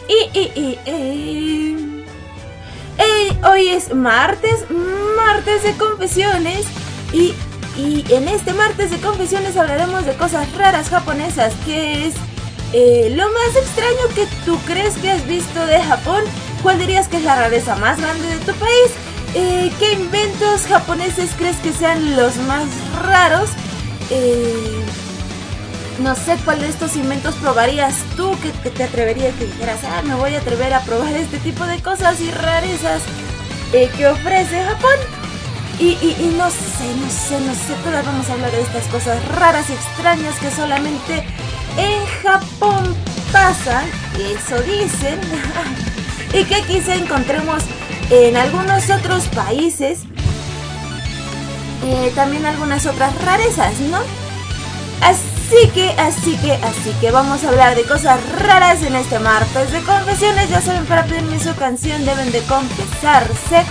Hoy es martes de confesiones y en este martes de confesiones hablaremos de cosas raras japonesas, que es lo más extraño que tú crees que has visto de Japón. ¿Cuál dirías que es la rareza más grande de tu país? ¿Qué inventos japoneses crees que sean los más raros? No sé cuál de estos inventos probarías tú, que te atreverías, que dijeras, me voy a atrever a probar este tipo de cosas y rarezas que ofrece Japón. Y no sé, todas vamos a hablar de estas cosas raras y extrañas que solamente en Japón pasan, eso dicen, y que quizá encontremos en algunos otros países, también algunas otras rarezas, ¿no? Así que vamos a hablar de cosas raras en este martes de confesiones. Ya saben, para pedirme su canción deben de confesarse.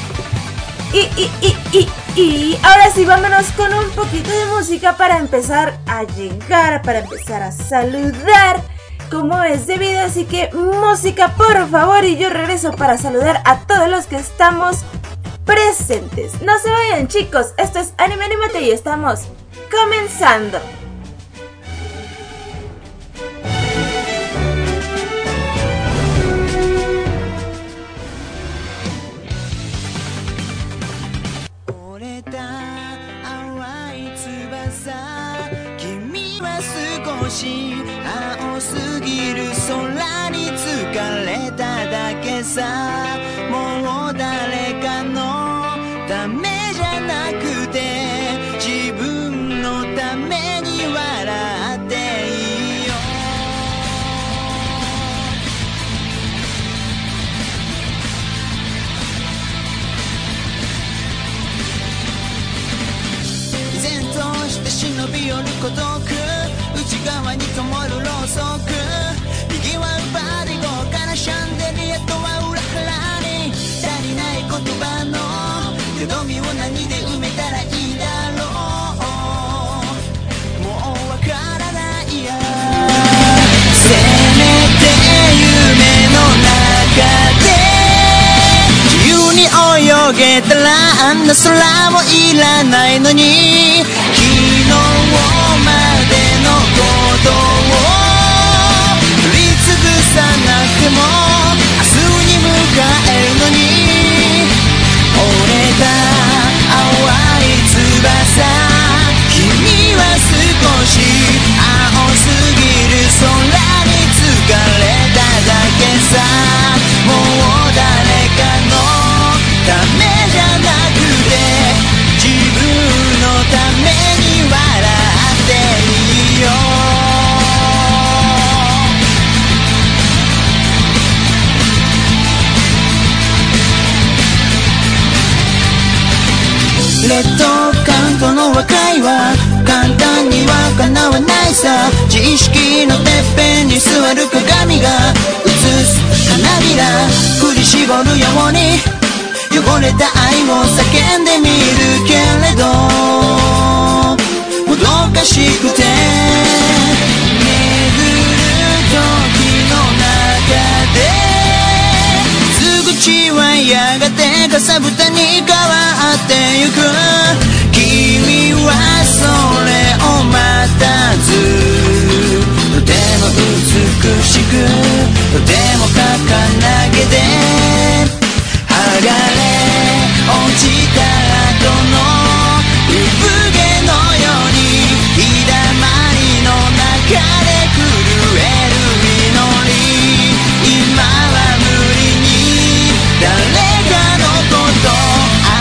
Y ahora sí, vámonos con un poquito de música para empezar a llegar, para empezar a saludar como es debido. Así que música, por favor, y yo regreso para saludar a todos los que estamos presentes. No se vayan, chicos, esto es Anime Animate y estamos comenzando. 泳げたらあんな空もいらないのに昨日までのことを振りつぶさなくても明日に迎えるのに折れた淡い翼君は少し青すぎる空に疲れただけさもう誰かのためじゃなくて自分のために笑っていいよ劣等感との和解は簡単には叶わないさ自意識のてっぺんに座る鏡が映す花びら振り絞るように汚れた愛を叫んでみるけれどもどかしくて巡る時の中ですぐ血はやがてかさぶたに変わってゆく君はそれを待たずとても美しくとても儚げで剥がれ落ちた後の産毛のように日だまりの中で震える祈り今は無理に誰かのこと愛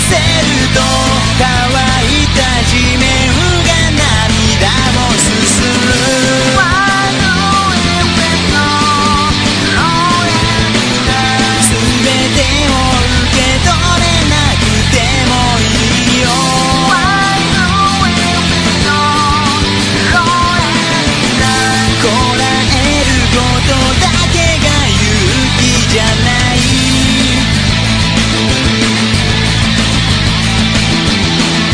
せると乾いた地面が涙をすする全てを受け取れなくてもいいよこらえることだけが勇気じゃない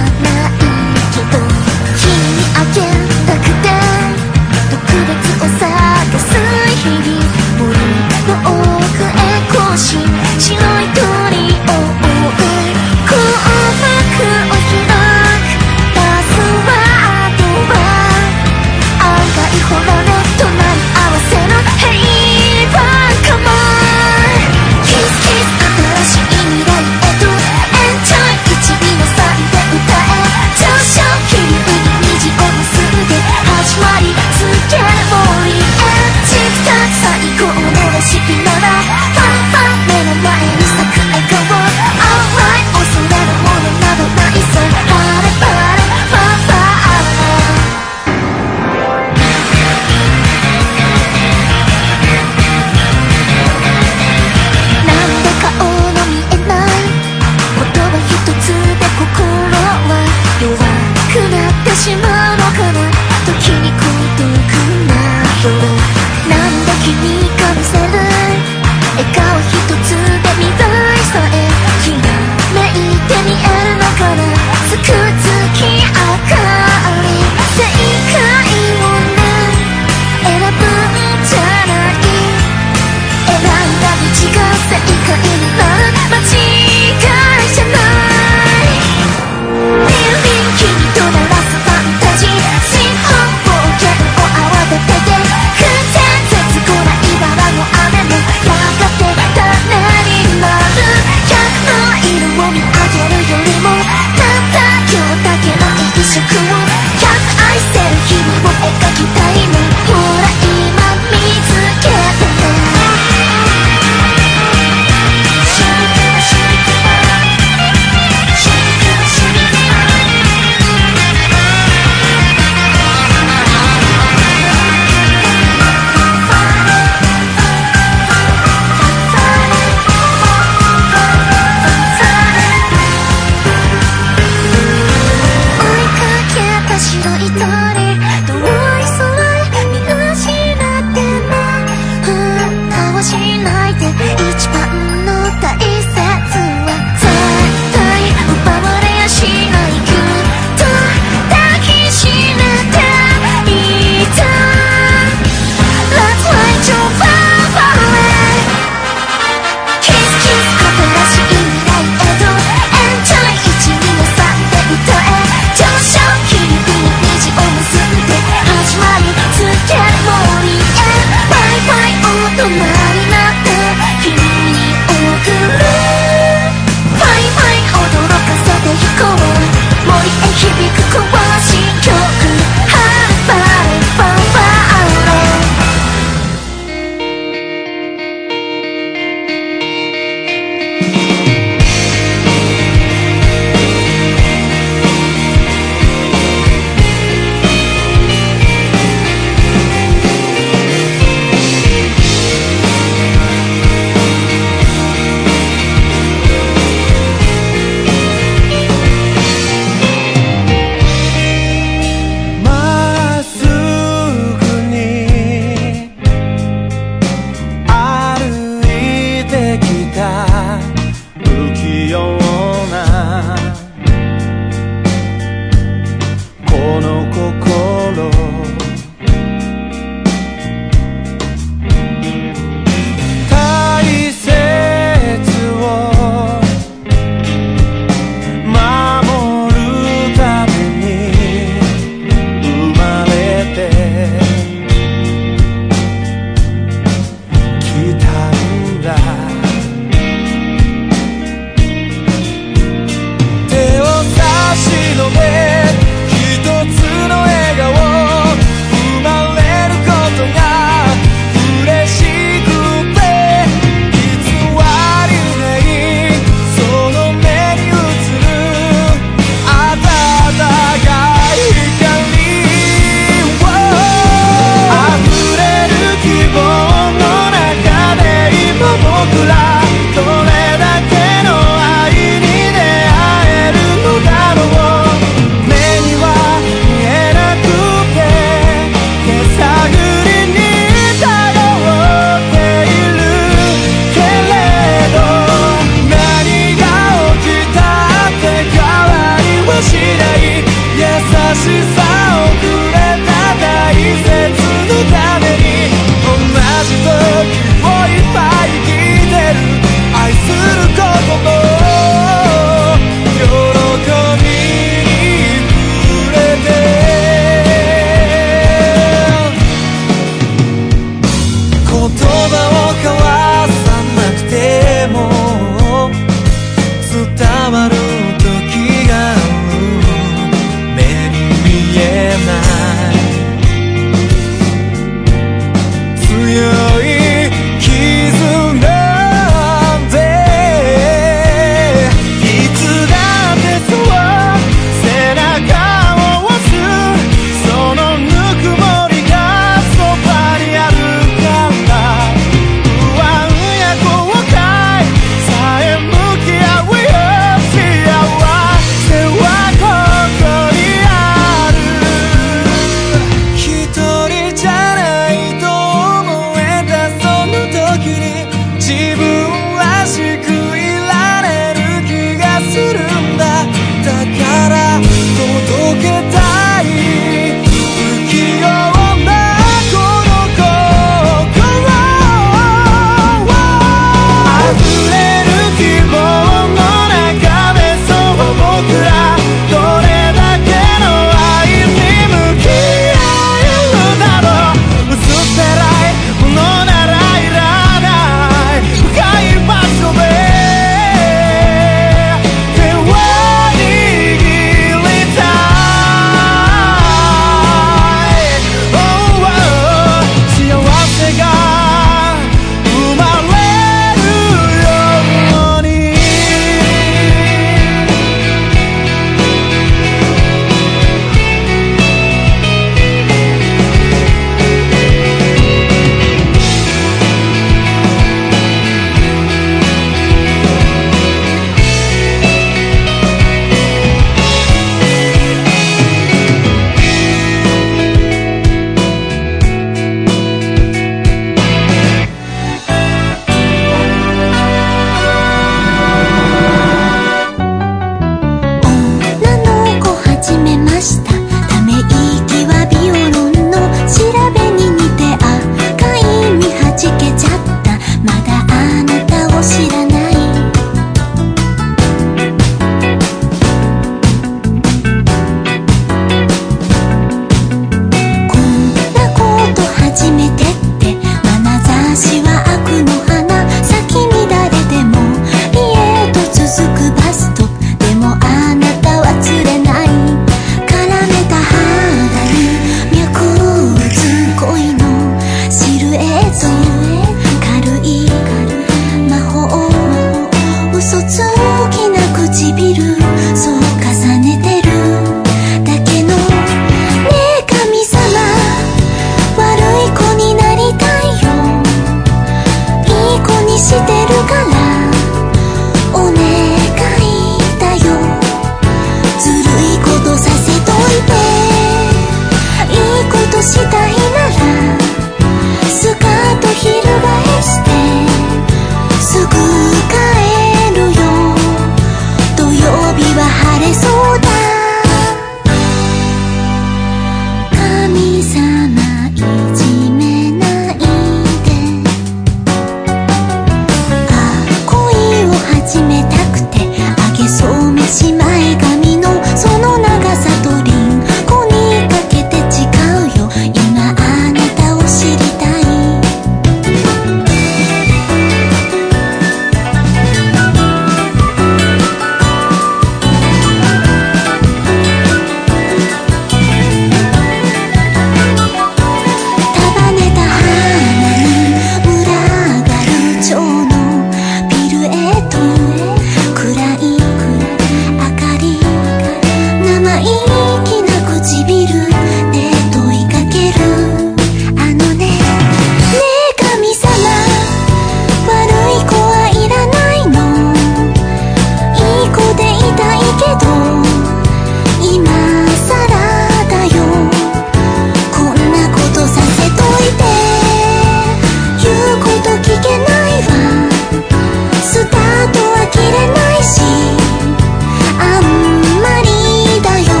気な唇で問いかけるあのね、ねえ神様、悪い子はいらないの、いい子でいたいけど今さらだよ、こんなことさせといて言うこと聞けないわ、スタートは切れないしあんまりだよ、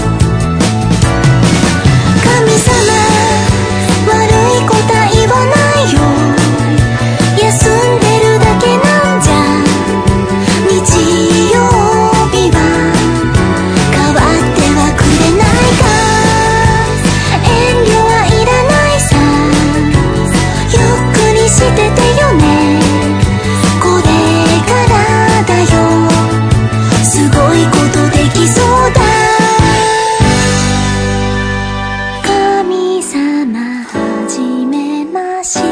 神様悪いこと言わないよ、休んでるだけなんじゃ、日曜日は変わってはくれないか、遠慮はいらないさ、ゆっくりしててよね、これからだよ、すごいことできそうだ、神様はじめました。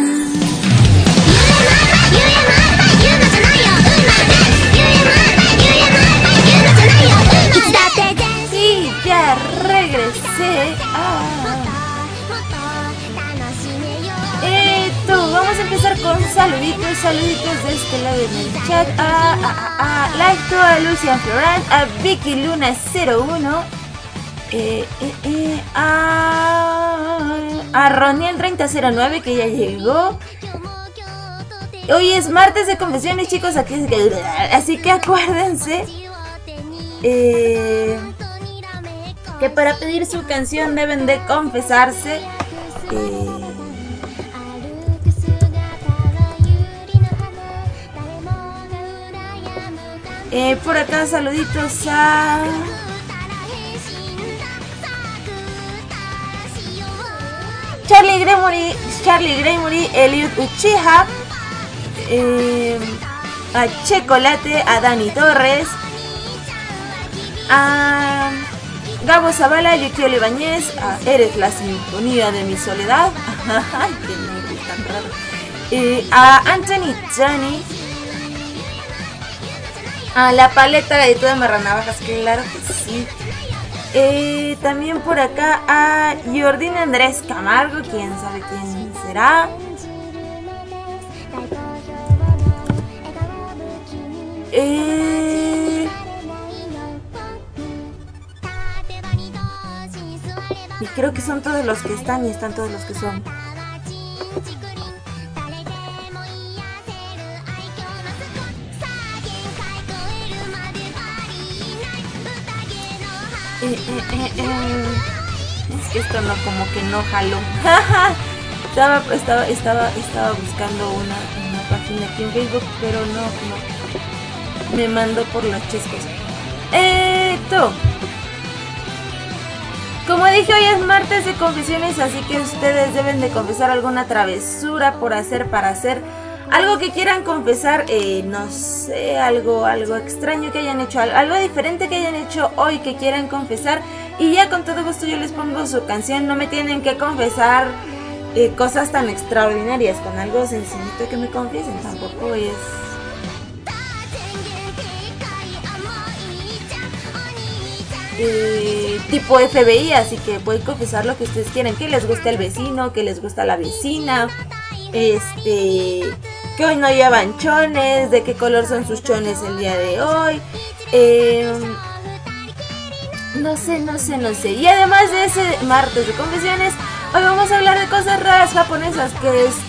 Y ya regresé. Vamos a empezar con saluditos de este lado en el chat. Lacto, a Lucian Florán, a Vicky Luna 01, a Roniel 3009 que ya llegó. Hoy es martes de confesiones, chicos, así que acuérdense que para pedir su canción deben de confesarse. Por acá saluditos a Charlie Gremory, Eliud Uchiha, a Chocolate, a Dani Torres, a Gabo Zavala, Yukio Ibáñez, a Eres la sinfonía de mi soledad, qué nombre tan raro, a Anthony Johnny, a La Paleta, la editora de Marranavajas, claro que sí. También por acá a Jordín Andrés Camargo, quién sabe quién será. Y creo que son todos los que están y están todos los que son. Es que esto no, como que no jaló. estaba buscando una página aquí en Facebook, pero no me mandó por los chescos. Como dije, hoy es martes de confesiones, así que ustedes deben de confesar alguna travesura para hacer algo que quieran confesar, no sé, algo extraño que hayan hecho, algo diferente que hayan hecho hoy que quieran confesar, y ya con todo gusto yo les pongo su canción. No me tienen que confesar cosas tan extraordinarias, con algo sencillito que me confiesen, tampoco es tipo FBI, así que pueden confesar lo que ustedes quieran, que les gusta el vecino, que les gusta la vecina, que hoy no llevan chones, de qué color son sus chones el día de hoy, no sé. Y además de ese martes de confesiones, hoy vamos a hablar de cosas raras japonesas, que es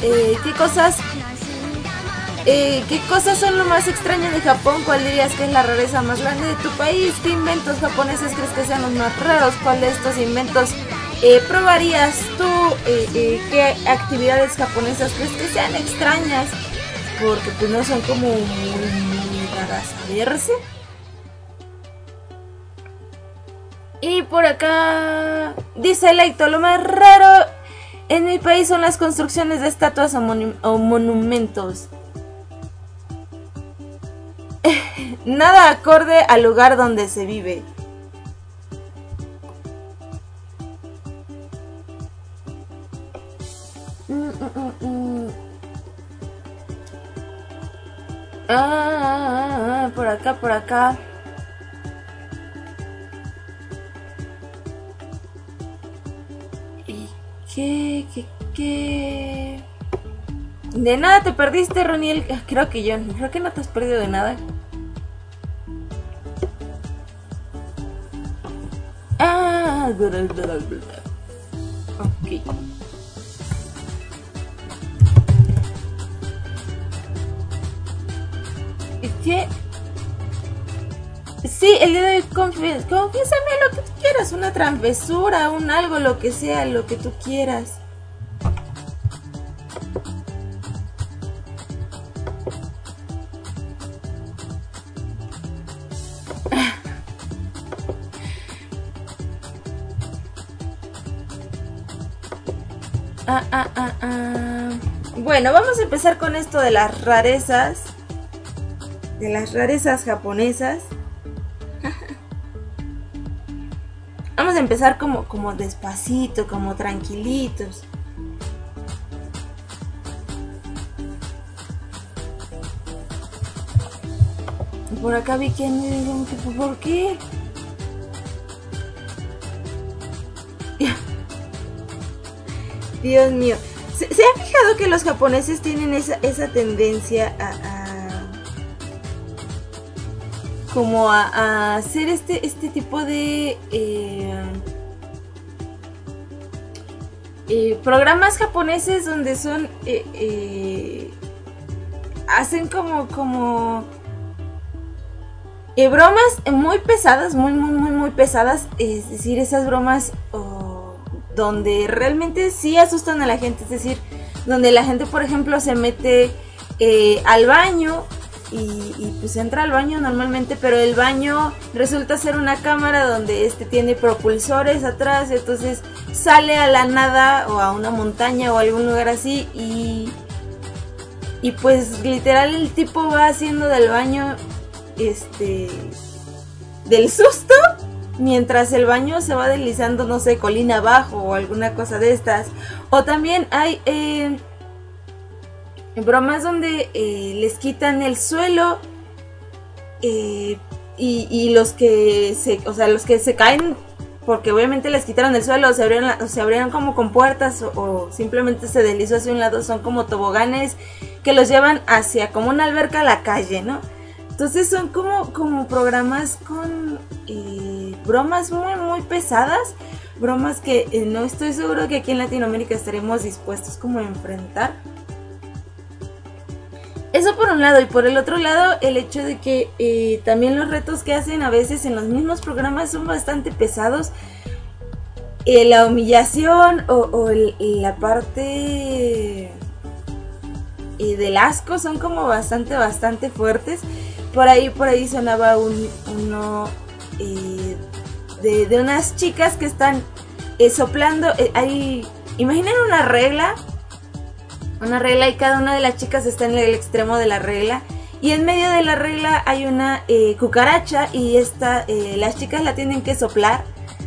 ¿qué cosas son lo más extraño de Japón? ¿Cuál dirías que es la rareza más grande de tu país? ¿Qué inventos japoneses crees que sean los más raros? ¿Cuál de estos inventos probarías tú? ¿Qué actividades japonesas crees que sean extrañas? Porque pues no son como muy raras a verse. Y por acá dice Leito, lo más raro en mi país son las construcciones de estatuas o monumentos. Nada acorde al lugar donde se vive. Por acá. ¿Qué? De nada te perdiste, Roniel. Creo que no te has perdido de nada. Ok. ¿Qué? Sí, el día de hoy confiésame lo que tú quieras, una travesura, un algo, lo que sea, lo que tú quieras. Bueno, vamos a empezar con esto de las rarezas. De las rarezas japonesas. Vamos a empezar como despacito, como tranquilitos. Por acá vi que me dijeron que ¿por qué? Dios mío. ¿Se ha fijado que los japoneses tienen esa tendencia a hacer este tipo de programas japoneses donde son hacen como bromas muy pesadas, muy pesadas, es decir, esas bromas donde realmente sí asustan a la gente, es decir, donde la gente, por ejemplo, se mete al baño y pues entra al baño normalmente, pero el baño resulta ser una cámara donde tiene propulsores atrás, entonces sale a la nada o a una montaña o a algún lugar así y pues literal el tipo va haciendo del baño del susto mientras el baño se va deslizando, no sé, colina abajo o alguna cosa de estas. O también hay bromas donde les quitan el suelo y los que se caen porque obviamente les quitaron el suelo, o se abrieron como con puertas o simplemente se deslizó hacia un lado, son como toboganes que los llevan hacia como una alberca a la calle, ¿no? Entonces son como programas con bromas muy pesadas, bromas que no estoy seguro que aquí en Latinoamérica estaremos dispuestos como a enfrentar. Eso por un lado, y por el otro lado el hecho de que también los retos que hacen a veces en los mismos programas son bastante pesados. La humillación o la parte del asco son como bastante fuertes. Por ahí sonaba uno de unas chicas que están soplando. Imaginen una regla y cada una de las chicas está en el extremo de la regla. Y en medio de la regla hay una cucaracha y las chicas la tienen que soplar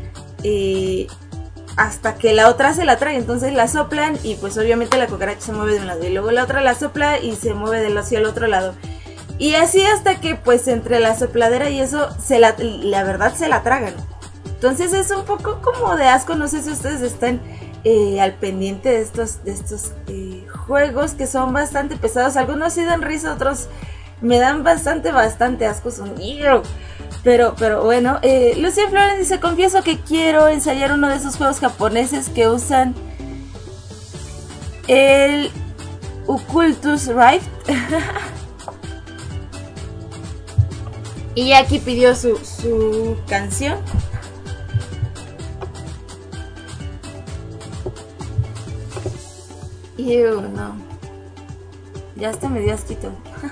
hasta que la otra se la trae. Entonces la soplan y pues obviamente la cucaracha se mueve de un lado y luego la otra la sopla y se mueve hacia el otro lado. Y así hasta que pues entre la sopladera y eso la verdad se la tragan. Entonces es un poco como de asco. No sé si ustedes están al pendiente de estos juegos que son bastante pesados. Algunos sí dan risa, otros me dan bastante asco. Son pero bueno, Lucia Flores dice: confieso que quiero ensayar uno de esos juegos japoneses que usan el Occultus Rift. Y aquí pidió su canción. No. Ya hasta me dio asquito.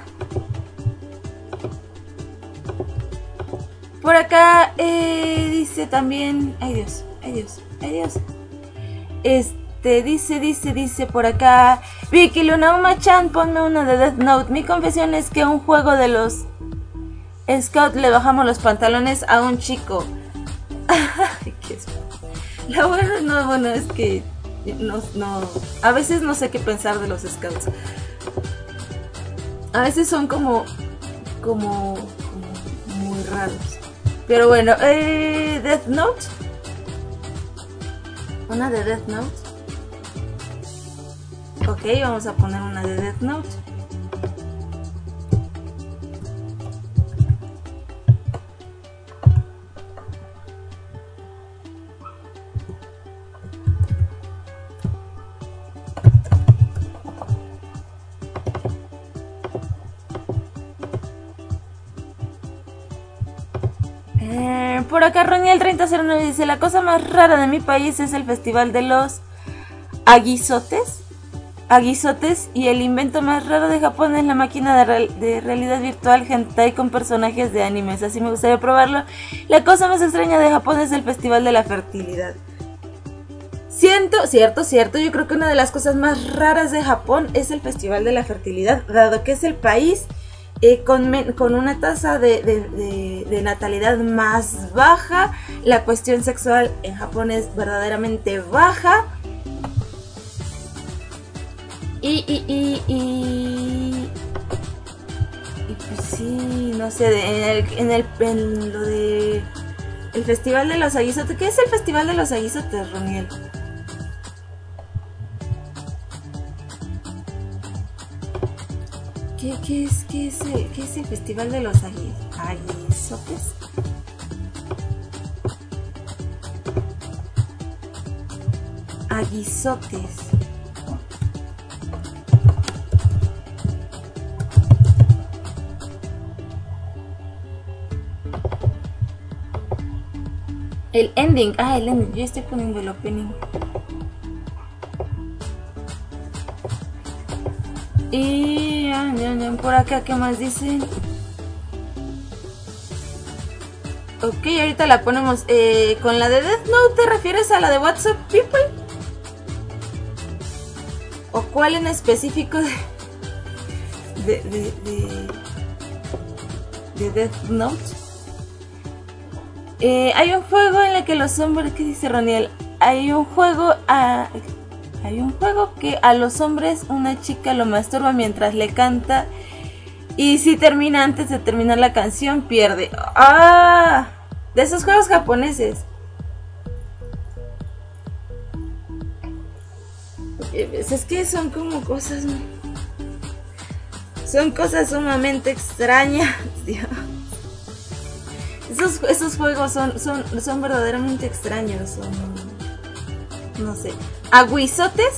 Por acá dice también... Ay Dios. Dice por acá: Vicky Lunauma-chan, ponme una de Death Note. Mi confesión es que un juego de los Scout le bajamos los pantalones a un chico. La bueno es que no, a veces no sé qué pensar de los Scouts. A veces son como muy raros. Pero bueno, Death Note. Una de Death Note. Ok, vamos a poner una de Death Note. Por acá Roniel 3009 dice: la cosa más rara de mi país es el festival de los aguizotes y el invento más raro de Japón es la máquina de realidad virtual hentai con personajes de animes. Así me gustaría probarlo. La cosa más extraña de Japón es el festival de la fertilidad. Cierto. Yo creo que una de las cosas más raras de Japón es el festival de la fertilidad, dado que es el país con una tasa de natalidad más baja. La cuestión sexual en Japón es verdaderamente baja. Y pues sí, no sé, en lo de el festival de los aguizotes. ¿Qué es el festival de los aguizotes, Roniel? ¿Qué es el festival de los aguizotes? Aguizotes. El ending. El ending. Yo estoy poniendo el opening. Y por acá, ¿qué más dicen? Ok, ahorita la ponemos. ¿Con la de Death Note te refieres a la de What's Up People? ¿O cuál en específico de Death Note? Hay un juego en el que los hombres... ¿Qué dice Roniel? Hay un juego que a los hombres una chica lo masturba mientras le canta, y si termina antes de terminar la canción pierde. De esos juegos japoneses. Es que son como cosas... Son cosas sumamente extrañas, Dios. Esos juegos son verdaderamente extraños. No sé. Aguizotes.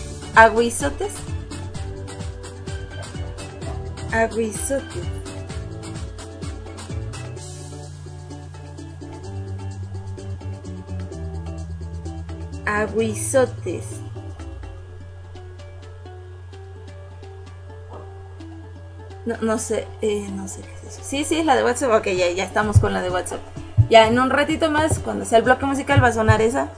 No sé qué es eso. Sí, es la de WhatsApp. Ok, ya estamos con la de WhatsApp. Ya en un ratito más, cuando sea el bloque musical, va a sonar esa.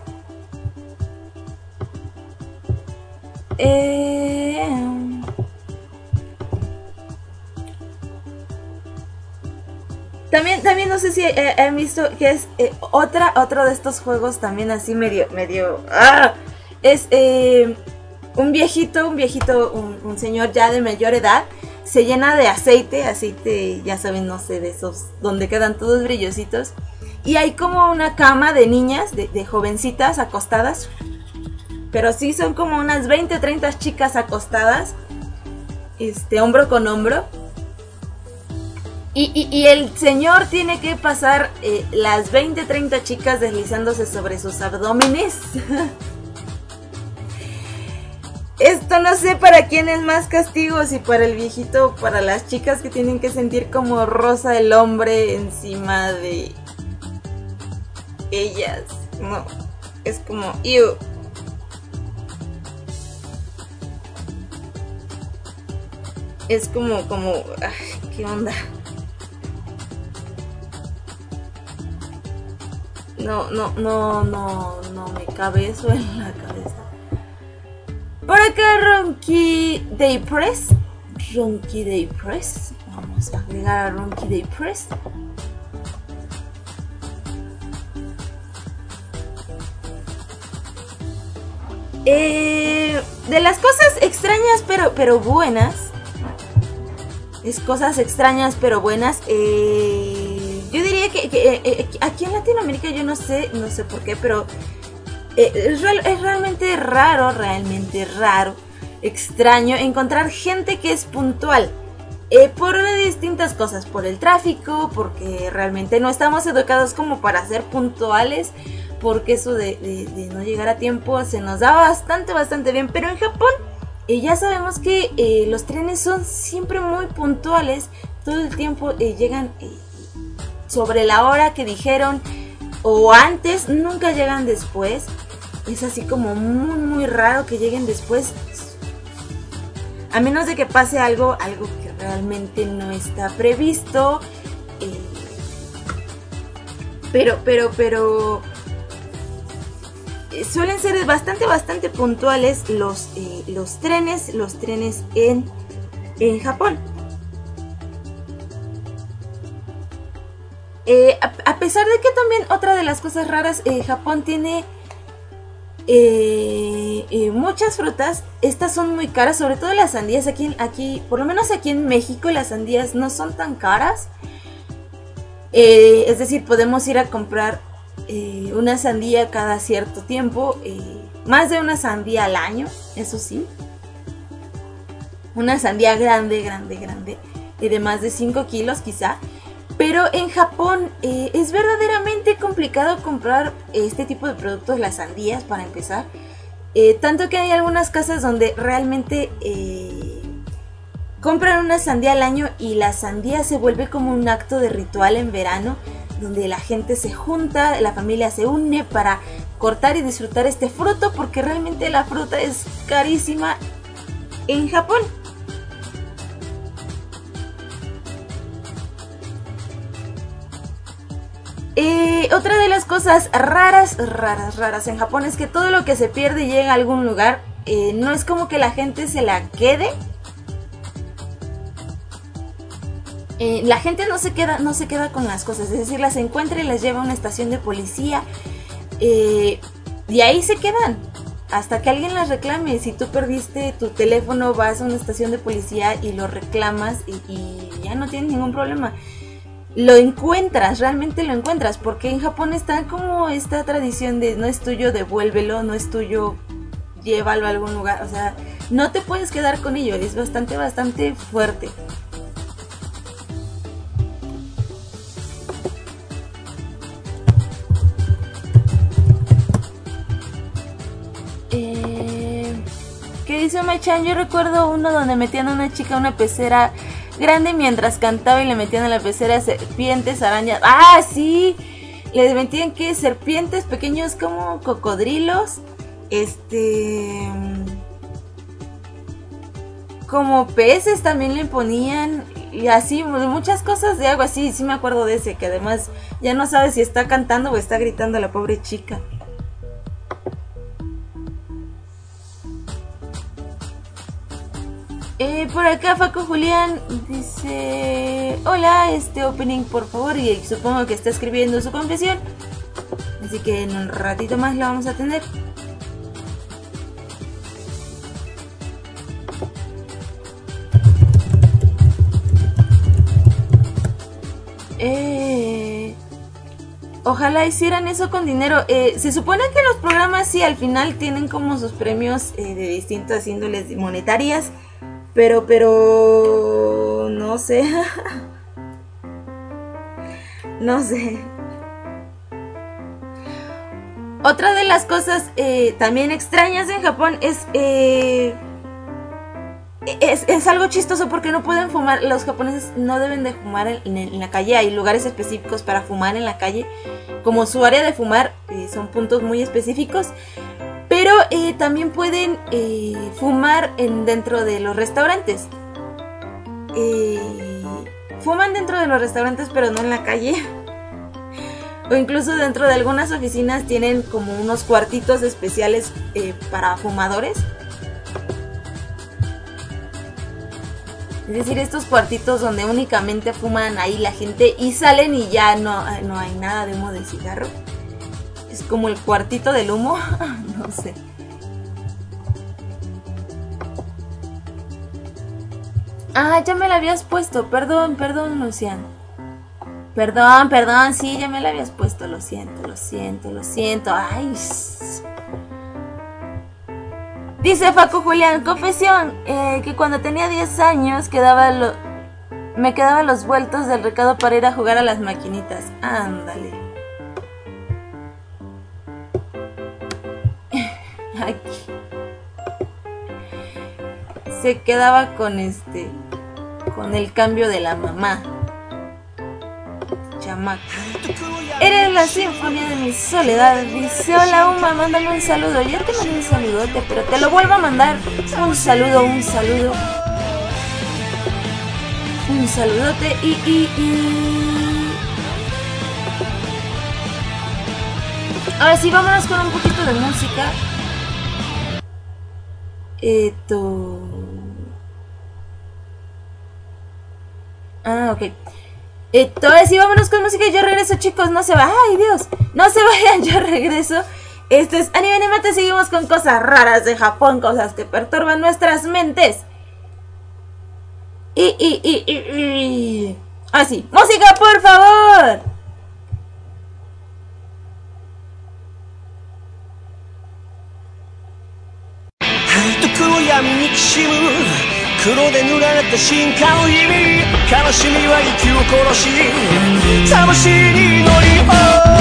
También no sé si han visto que es otro de estos juegos también así medio es un viejito, un señor ya de mayor edad, se llena de aceite, ya saben, no sé, de esos donde quedan todos brillositos, y hay como una cama de niñas, de jovencitas acostadas, pero sí son como unas 20 o 30 chicas acostadas, hombro con hombro. Y el señor tiene que pasar las 20, 30 chicas deslizándose sobre sus abdómenes. Esto no sé para quién es más castigo, si para el viejito o para las chicas que tienen que sentir como rosa el hombre encima de ellas. No, es como, ¡ew! Es como, ¿qué onda? No me cabe eso en la cabeza. Por acá Ronky Day Press. Vamos a agregar a Ronky Day Press. De las cosas extrañas pero buenas. Es cosas extrañas pero buenas. Yo diría que aquí en Latinoamérica yo no sé por qué, pero es realmente raro extraño encontrar gente que es puntual. Por distintas cosas, por el tráfico, porque realmente no estamos educados como para ser puntuales, porque eso de no llegar a tiempo se nos da bastante bien. Pero en Japón ya sabemos que los trenes son siempre muy puntuales, todo el tiempo llegan sobre la hora que dijeron o antes, nunca llegan después. Es así como muy raro que lleguen después, a menos de que pase algo que realmente no está previsto. Pero suelen ser bastante puntuales los trenes en Japón. A pesar de que también otra de las cosas raras, Japón tiene muchas frutas. Estas son muy caras, sobre todo las sandías. Aquí, por lo menos aquí en México, las sandías no son tan caras. Es decir, podemos ir a comprar una sandía cada cierto tiempo, más de una sandía al año, eso sí. Una sandía grande, de más de 5 kilos quizá. Pero en Japón es verdaderamente complicado comprar este tipo de productos, las sandías para empezar. Tanto que hay algunas casas donde realmente compran una sandía al año y la sandía se vuelve como un acto de ritual en verano, donde la gente se junta, la familia se une para cortar y disfrutar este fruto, porque realmente la fruta es carísima en Japón. Otra de las cosas raras en Japón es que todo lo que se pierde llega a algún lugar. No es como que la gente se la quede. La gente no se queda con las cosas, es decir, las encuentra y las lleva a una estación de policía. Y ahí se quedan hasta que alguien las reclame. Si tú perdiste tu teléfono, vas a una estación de policía y lo reclamas y ya no tienes ningún problema. Lo encuentras, realmente lo encuentras, porque en Japón está como esta tradición de no es tuyo, devuélvelo, no es tuyo, llévalo a algún lugar. O sea, no te puedes quedar con ello, es bastante fuerte. ¿Qué dice Omachan? Yo recuerdo uno donde metían a una chica a una pecera grande mientras cantaba y le metían a la pecera serpientes, arañas. ¡Ah, sí! Le metían que serpientes pequeños como cocodrilos, como peces también le ponían, y así muchas cosas de agua. Así, sí me acuerdo de ese, que además ya no sabes si está cantando o está gritando la pobre chica. Por acá Faco Julián dice: hola, opening por favor, y supongo que está escribiendo su confesión, así que en un ratito más la vamos a tener. Ojalá hicieran eso con dinero. Se supone que los programas sí al final tienen como sus premios de distintas índoles monetarias, pero no sé. No sé. Otra de las cosas también extrañas en Japón es algo chistoso, porque no pueden fumar. Los japoneses no deben de fumar en la calle. Hay lugares específicos para fumar en la calle, como su área de fumar, son puntos muy específicos. Pero también pueden fumar dentro de los restaurantes. Fuman dentro de los restaurantes, pero no en la calle. O incluso dentro de algunas oficinas tienen como unos cuartitos especiales para fumadores. Es decir, estos cuartitos donde únicamente fuman ahí la gente y salen y ya no hay nada de humo de cigarro. Es como el cuartito del humo. No sé. Ah, ya me la habías puesto. Perdón, Luciano. Perdón, sí, ya me la habías puesto. Lo siento. Ay. Dice Facu Julián, confesión, que cuando tenía 10 años me quedaba los vueltos del recado para ir a jugar a las maquinitas. Ándale. Aquí. Se quedaba con el cambio de la mamá. Chamaca. Eres la sinfonía de mi soledad. Dice, hola Uma, mándame un saludo. Ya te mandé un saludote, pero te lo vuelvo a mandar. Un saludo. Un saludote Ahora sí, vámonos con un poquito de música. Ok. Ahora sí, vámonos con música y yo regreso, chicos. No se va. Ay, Dios. No se vayan, yo regreso. Esto es Anime Animate. Seguimos con cosas raras de Japón, cosas que perturban nuestras mentes. Así, música, por favor. 黒で塗られた進化の日々悲しみは息を殺し魂に祈りを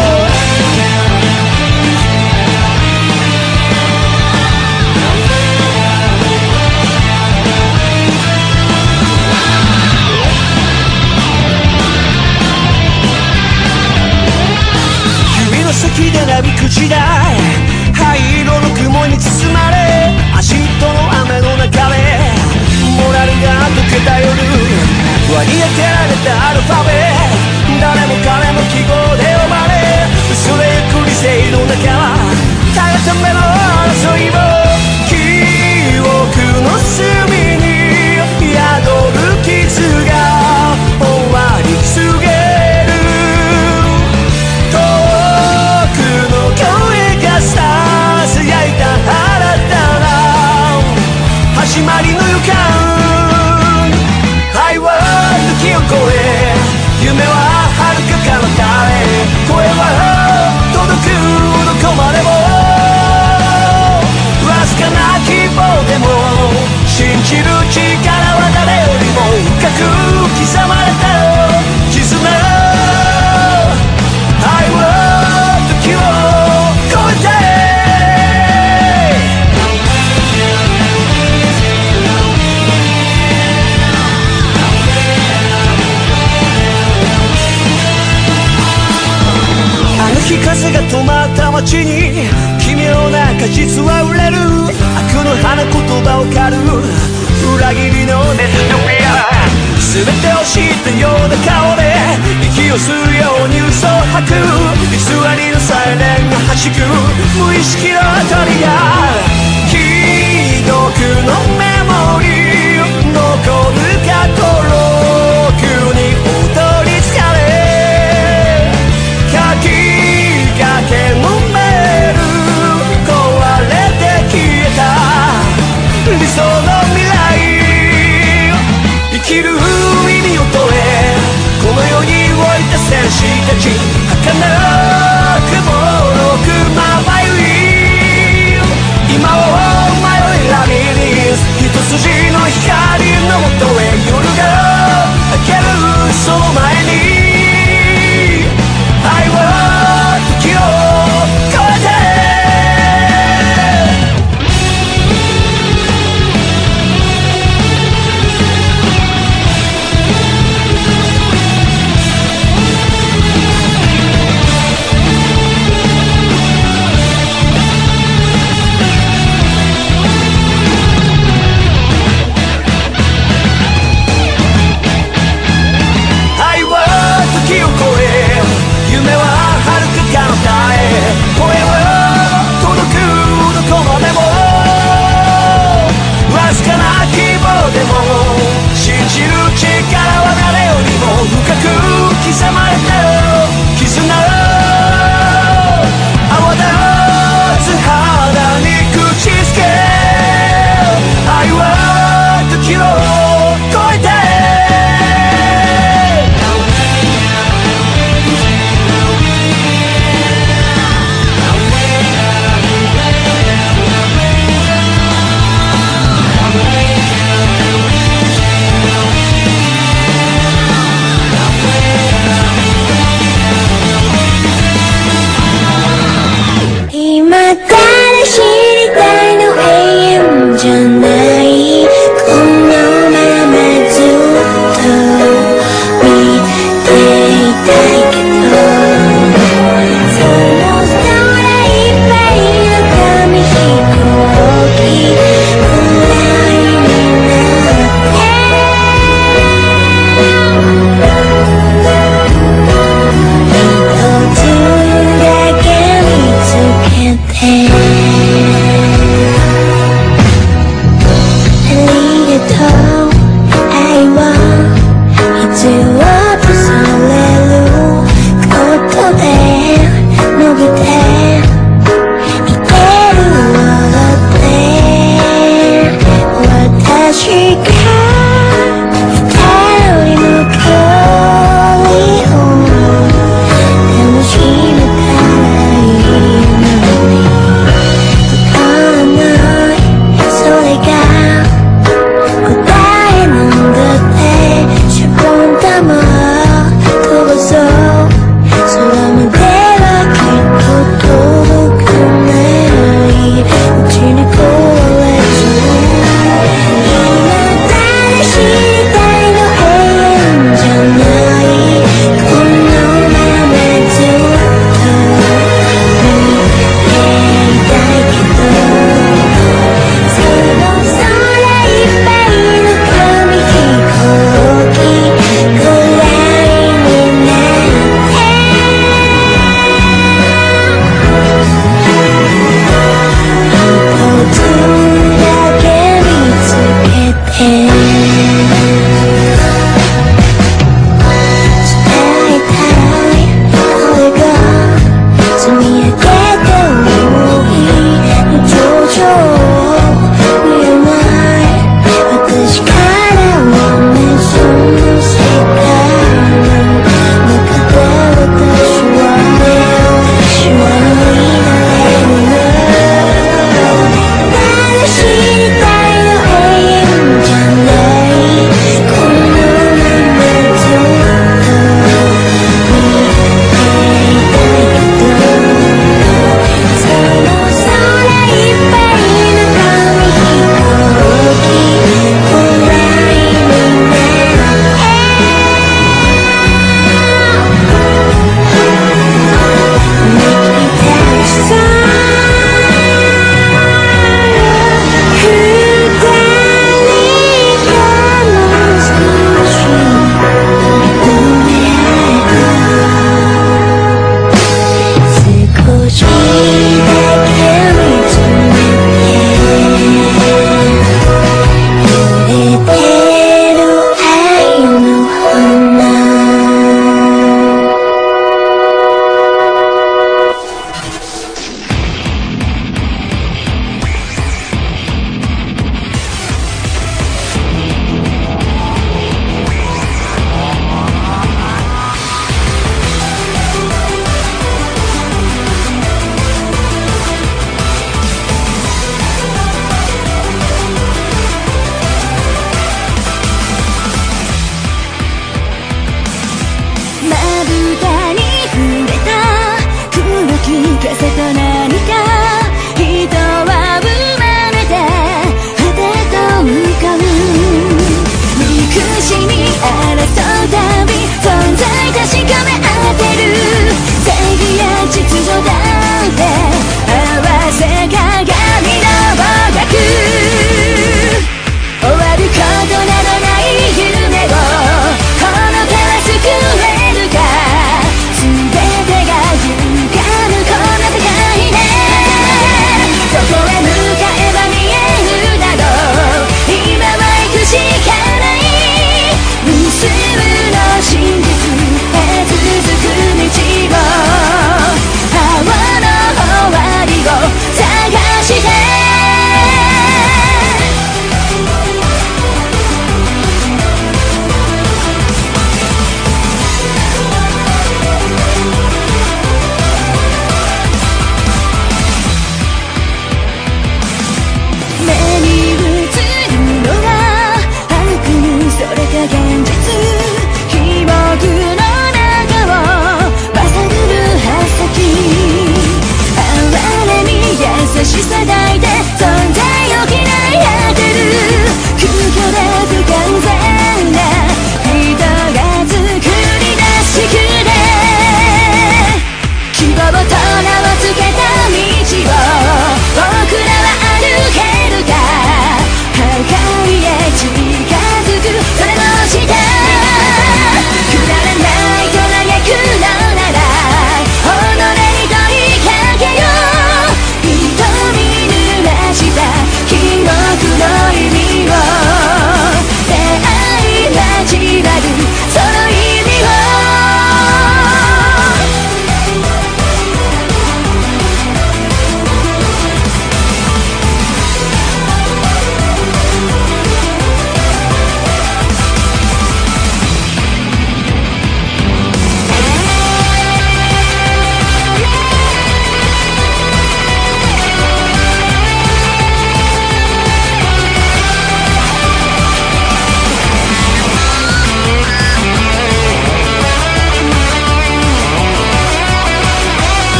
指の先でなびく時代灰色の雲に包まれアシッドの雨の中でモラルが溶けた夜割り当てられたアルファベ誰も彼も記号で呼ばれ薄れゆく理性の中はたがための争いを記憶の隅に宿る傷が終わり告げる遠くの声がささやいた新たな始まりの予感愛は時を超え夢は遥か彼方へ声は届くどこまでもわずかな希望でも信じる力は誰よりも深く刻まれた絆愛は時を超えて風が止まった街に奇妙な果実は売れる悪の花言葉を狩る裏切りのデストピア全てを知ったような顔で息を吸うように嘘を吐く偽りのサイレンが弾く無意識の鳥が既読のメモリー残る過去ロックに踊り疲れ書きかけのメール壊れて消えた理想の未来生きる意味を問えこの世に置いた戦士たち儚くもろくま楽しむからいいのに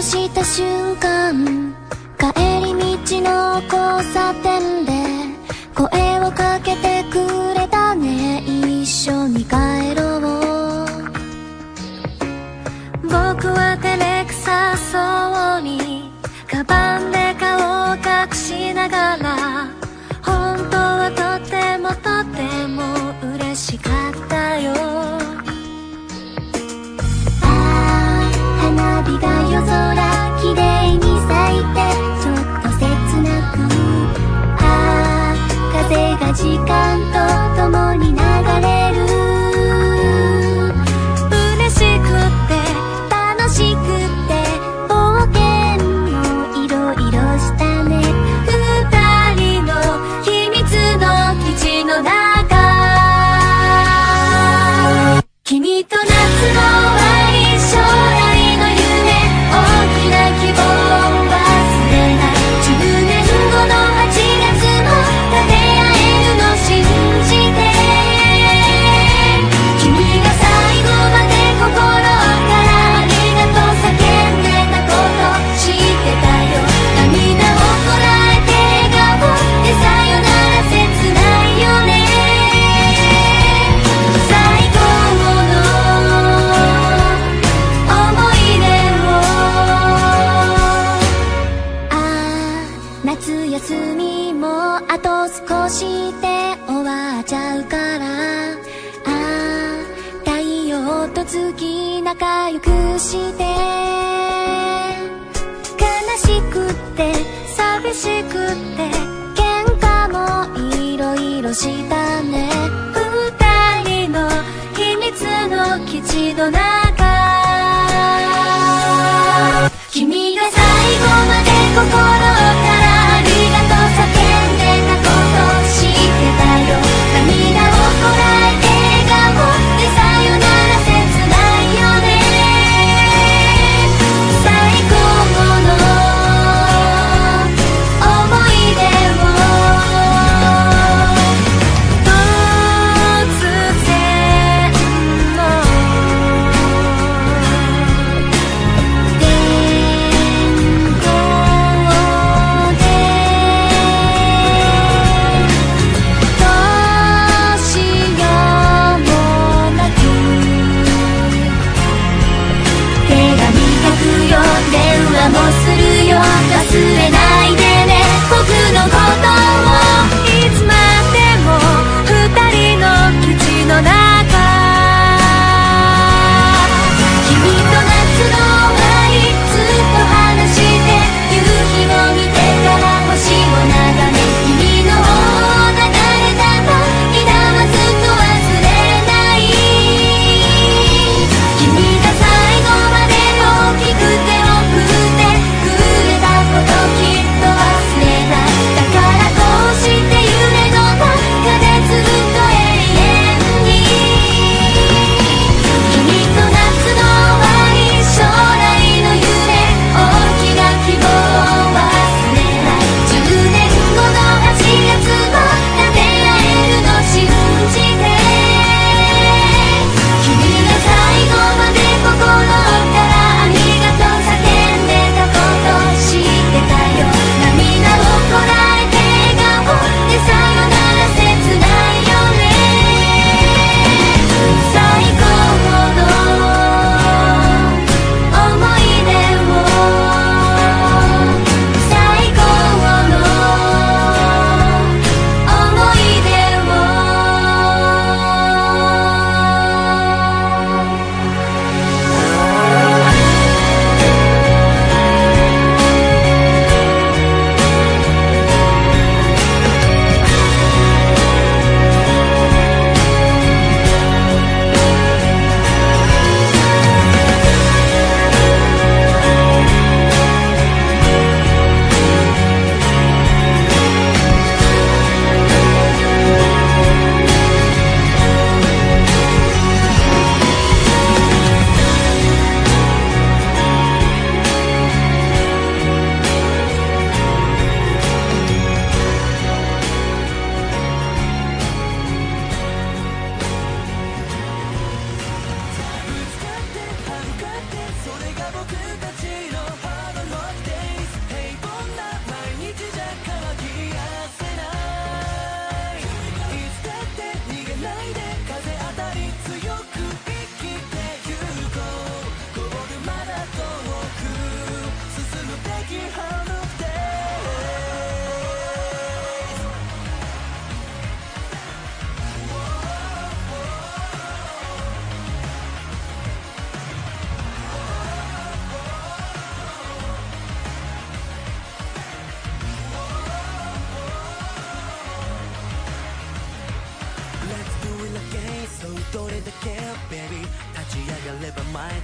した瞬間、帰り道の交差点で声をかけてくれたね。一緒に帰ろう。僕は照れくさそうにカバンで顔を隠しながら、本当はとてもとても嬉しかったよ。ああ、花火が夜空きれいに咲いてちょっと切なく、ああ、風が時間と共に流れる。嬉しくって楽しくって冒険もいろいろしたね。二人の秘密の基地の中、君と夏の終わり、将来の夢、大きな希望を忘れない。10年後の8月も立て合えるの信じて、君が最後まで心からありがとう叫んでたこと知ってたよ。涙をこらえて笑顔でさよなら切ないよね。最高の思い出を、ああ、夏休みもあと少しで終わっちゃうから、ああ、太陽と月仲良くして、悲しくって寂しくって喧嘩もいろいろしたね。二人の秘密の基地の中、君が最後まで心からありがとう叫んでたこと知ってたよ。涙をこらえて笑顔でさよなら切ないよね。最高の思い出を、突然の天候でどうしようもなく手紙書くよ、電話もするよ、忘れないでね僕のことを。いつまでも二人の基地の中、君と夏の終わりずっと話して、夕日を見てから星を眺め、君の方を流れた涙はずっと忘れない。君が最後まで大きく手を振ってくれたこときっと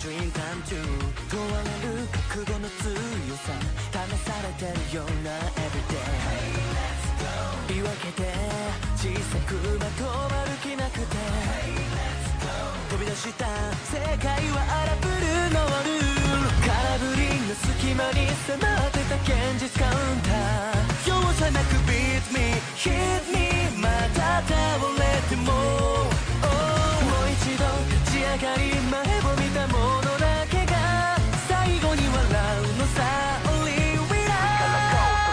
between time two 問われる覚悟の強さ試されてるような everyday 言い訳で小さくまとまる気なくて飛び出した世界は荒ぶるノールール空振りの隙間に迫ってた現実カウンター容赦なく beat me hit me また倒れても、もう一度立ち上がり前を見たものだけが最後に笑うのさ Only we are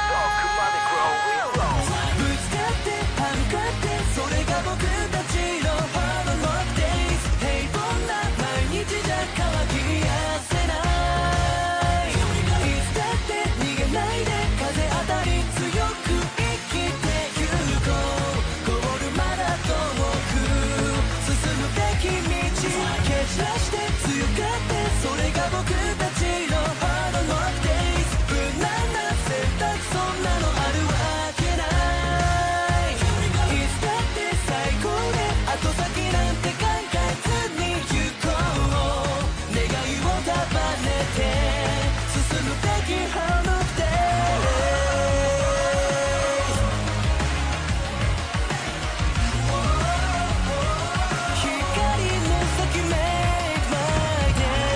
ぶつかって歯向かってそれが僕たちの Hard Rock Days 平凡な毎日じゃ乾きやせないいつだって逃げないで風当たり強く生きてゆこうゴールまだ遠く進むべき道蹴散らして強がってそれが僕たちの Hard Rock Days 無難な選択そんなのあるわけないいつだって最高で後先なんて考えずに行こう願いを束ねて進むべき Hard Rock Days 光の先 Make my day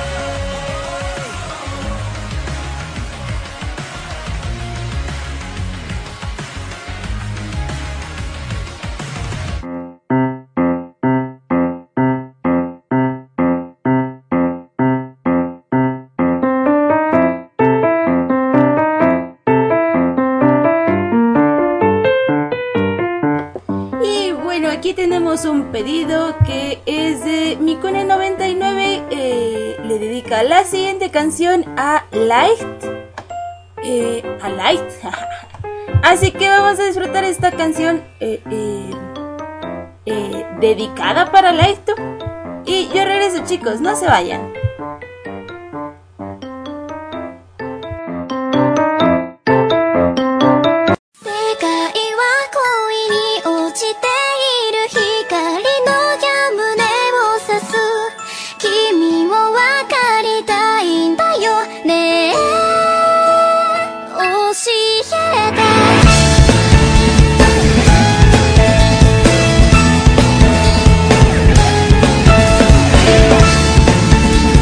Y bueno, aquí tenemos un pedido que es de Mikune99. Le dedica la siguiente canción a Light. A Light. Así que vamos a disfrutar esta canción dedicada para Light. Y yo regreso, chicos, no se vayan. 世界は恋に落ちている光の矢胸を刺す君を分かりたいんだよね教えて「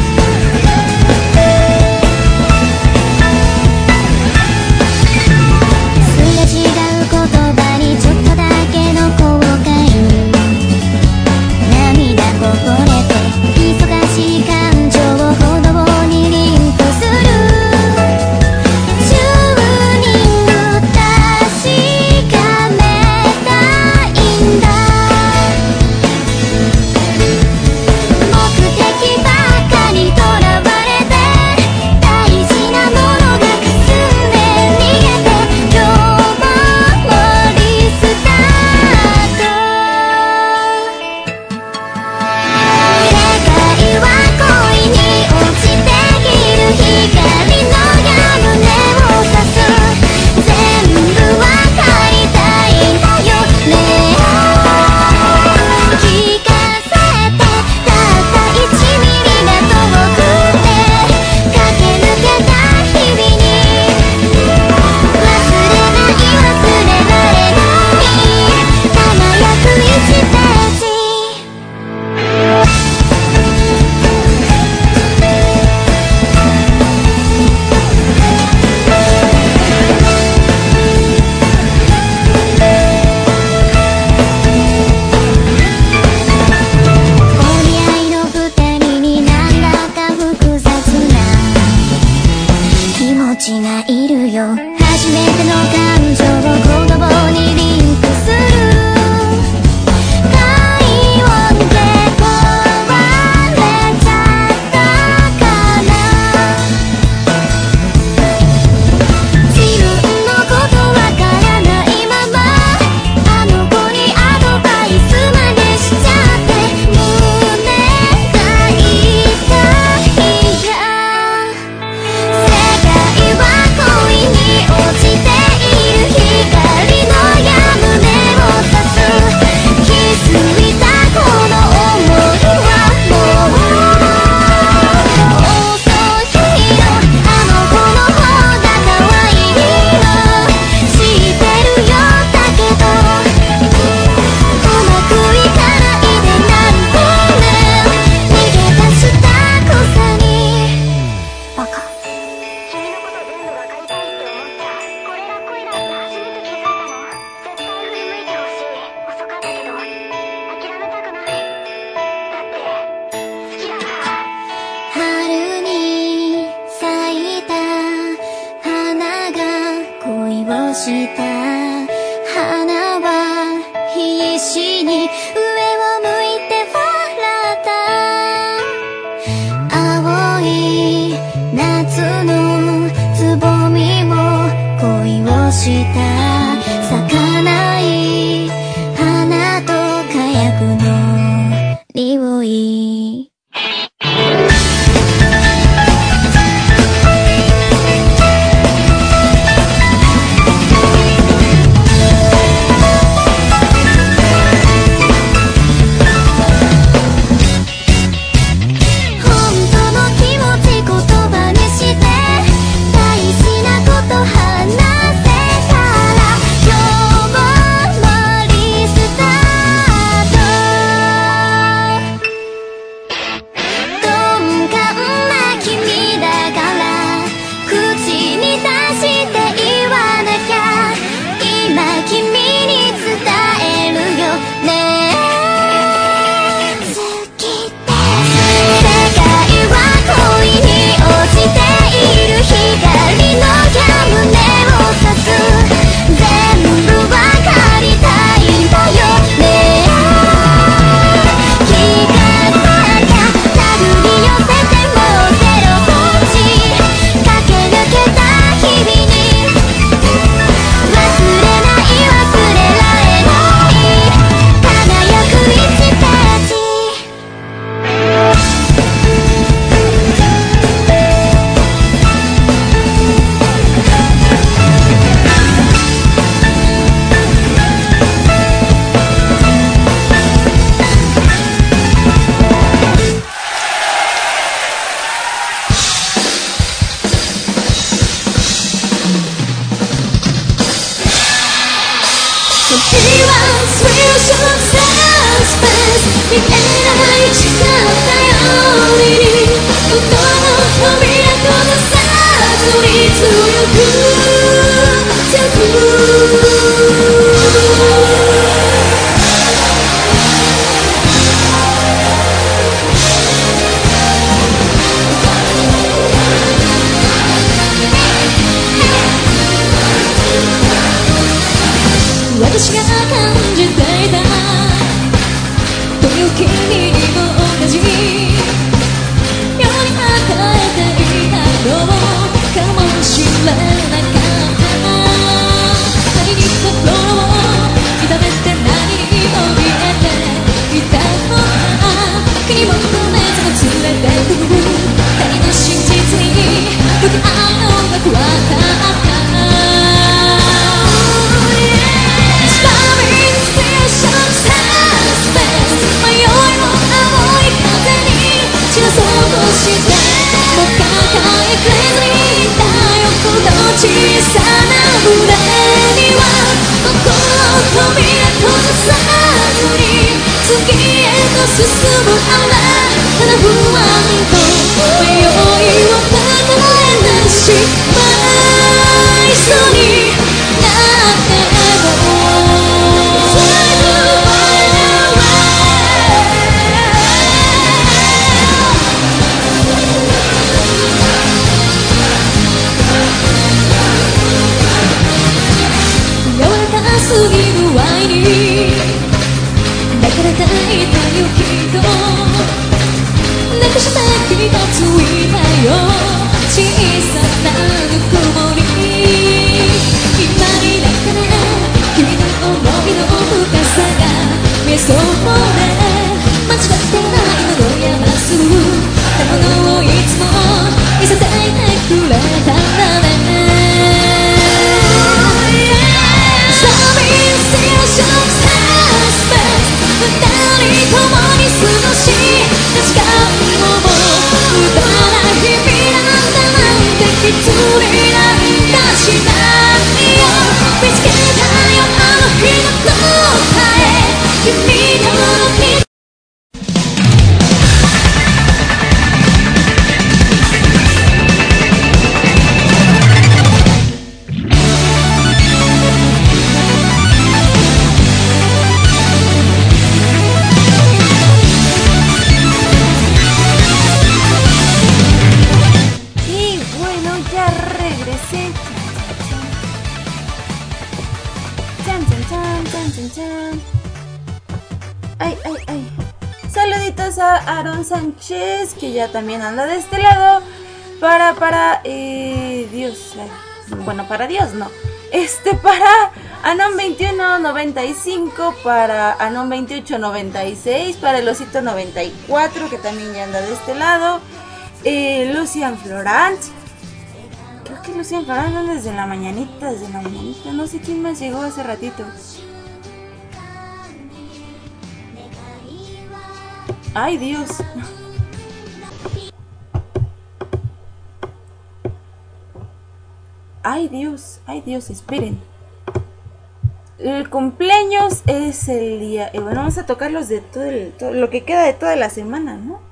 した花は必死に上を向いて笑った青い夏のつぼみも恋をした咲かない花と火薬の匂い私が感じていたという君にも同じように与えていたのかもしれなかった愛に心を痛めて何に怯えていたのか君も目覚め連れてく二人の真実に向き合うのが怖かったそうとしてもう抱えきれずにいたよこの小さな胸には心の扉閉ざさずに次へと進むあなたの不安と迷いを抱えてしまいそうになって過ぎる愛に抱かれていたよきっとなくした気がついたよ小さなぬくもり今にだから君の思いの深さが見えそうで間違ってないのどやますたものをいつも見せていてくれたんだね二人共に過ごし確かにもう無駄な日々なんだなんて一人なんかしないよ見つけたよあの日の答え君の日 chan. Ay, ay, ay. Saluditos a Aaron Sánchez, que ya también anda de este lado. Para Dios. Bueno, para Dios no. Para Anon 2195, para Anon 2896, para el Osito 94, que también ya anda de este lado. Lucian Florant. Creo que Lucian Florant anda desde la mañanita. No sé quién más llegó hace ratito. Ay, Dios. Ay, Dios, esperen. El cumpleaños es el día... bueno, vamos a tocar los de todo lo que queda de toda la semana, ¿no?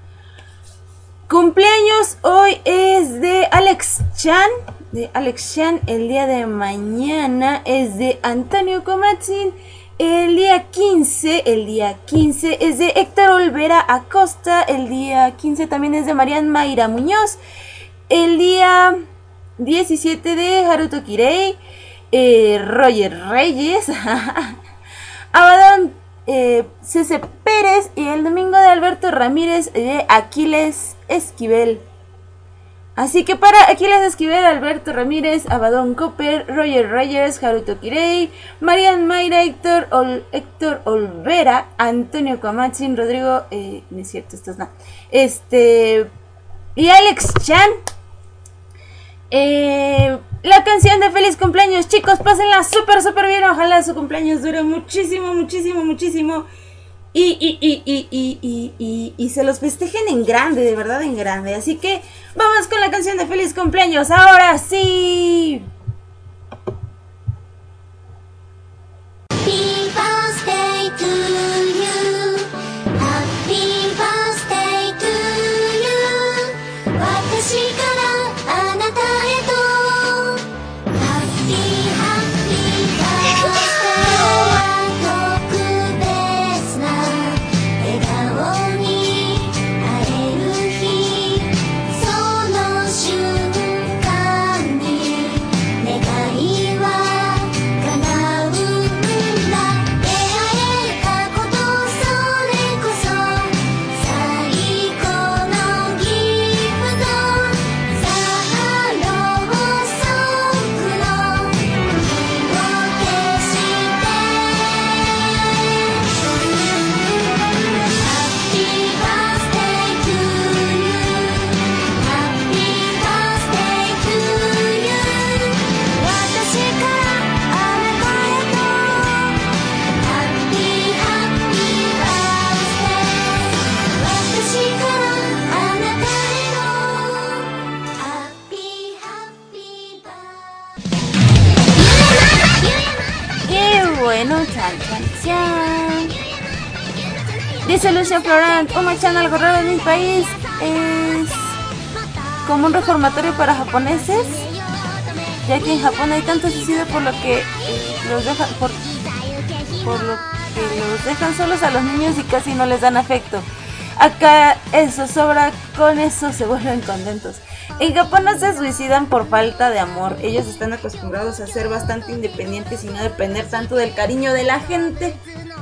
Cumpleaños hoy es de Alex Chan. El día de mañana es de Antonio Comatzin. El día 15 es de Héctor Olvera Acosta. El día 15 también es de Marian Mayra Muñoz. El día 17 de Haruto Kirei, Roger Reyes, Abadón Cece Pérez, y el domingo de Alberto Ramírez, de Aquiles Esquivel. Así que para Aquiles Esquivel, Alberto Ramírez, Abadón Copper, Roger Reyes, Haruto Kirei, Marian Mayra, Héctor Olvera, Antonio Comatzin, Rodrigo, no es cierto, estos no, y Alex Chan. La canción de feliz cumpleaños, chicos, pásenla súper bien, ojalá su cumpleaños dure muchísimo y se los festejen en grande, de verdad en grande. Así que vamos con la canción de feliz cumpleaños, ahora sí. Happy birthday to you. Happy birthday to you. 私からあなたへと Happy Happy birthday 特別な笑顔に会える日その瞬間に願いは叶うんだ出会えたことそれこそ最高のギフトさあろうそくの火を消して Happy birthday to you Happy birthday to you 私からあなたへと Happy Happy birthday 私からあなたへの Happy Happy birthday ¡Qué bueno! Chan. Dice Lucia Florant, Uma-chan, algo raro en mi país es como un reformatorio para japoneses, ya que en Japón hay tanto suicidio por lo que los dejan por lo que los dejan solos a los niños y casi no les dan afecto. Acá eso sobra, con eso se vuelven contentos. En Japón no se suicidan por falta de amor, ellos están acostumbrados a ser bastante independientes y no depender tanto del cariño de la gente.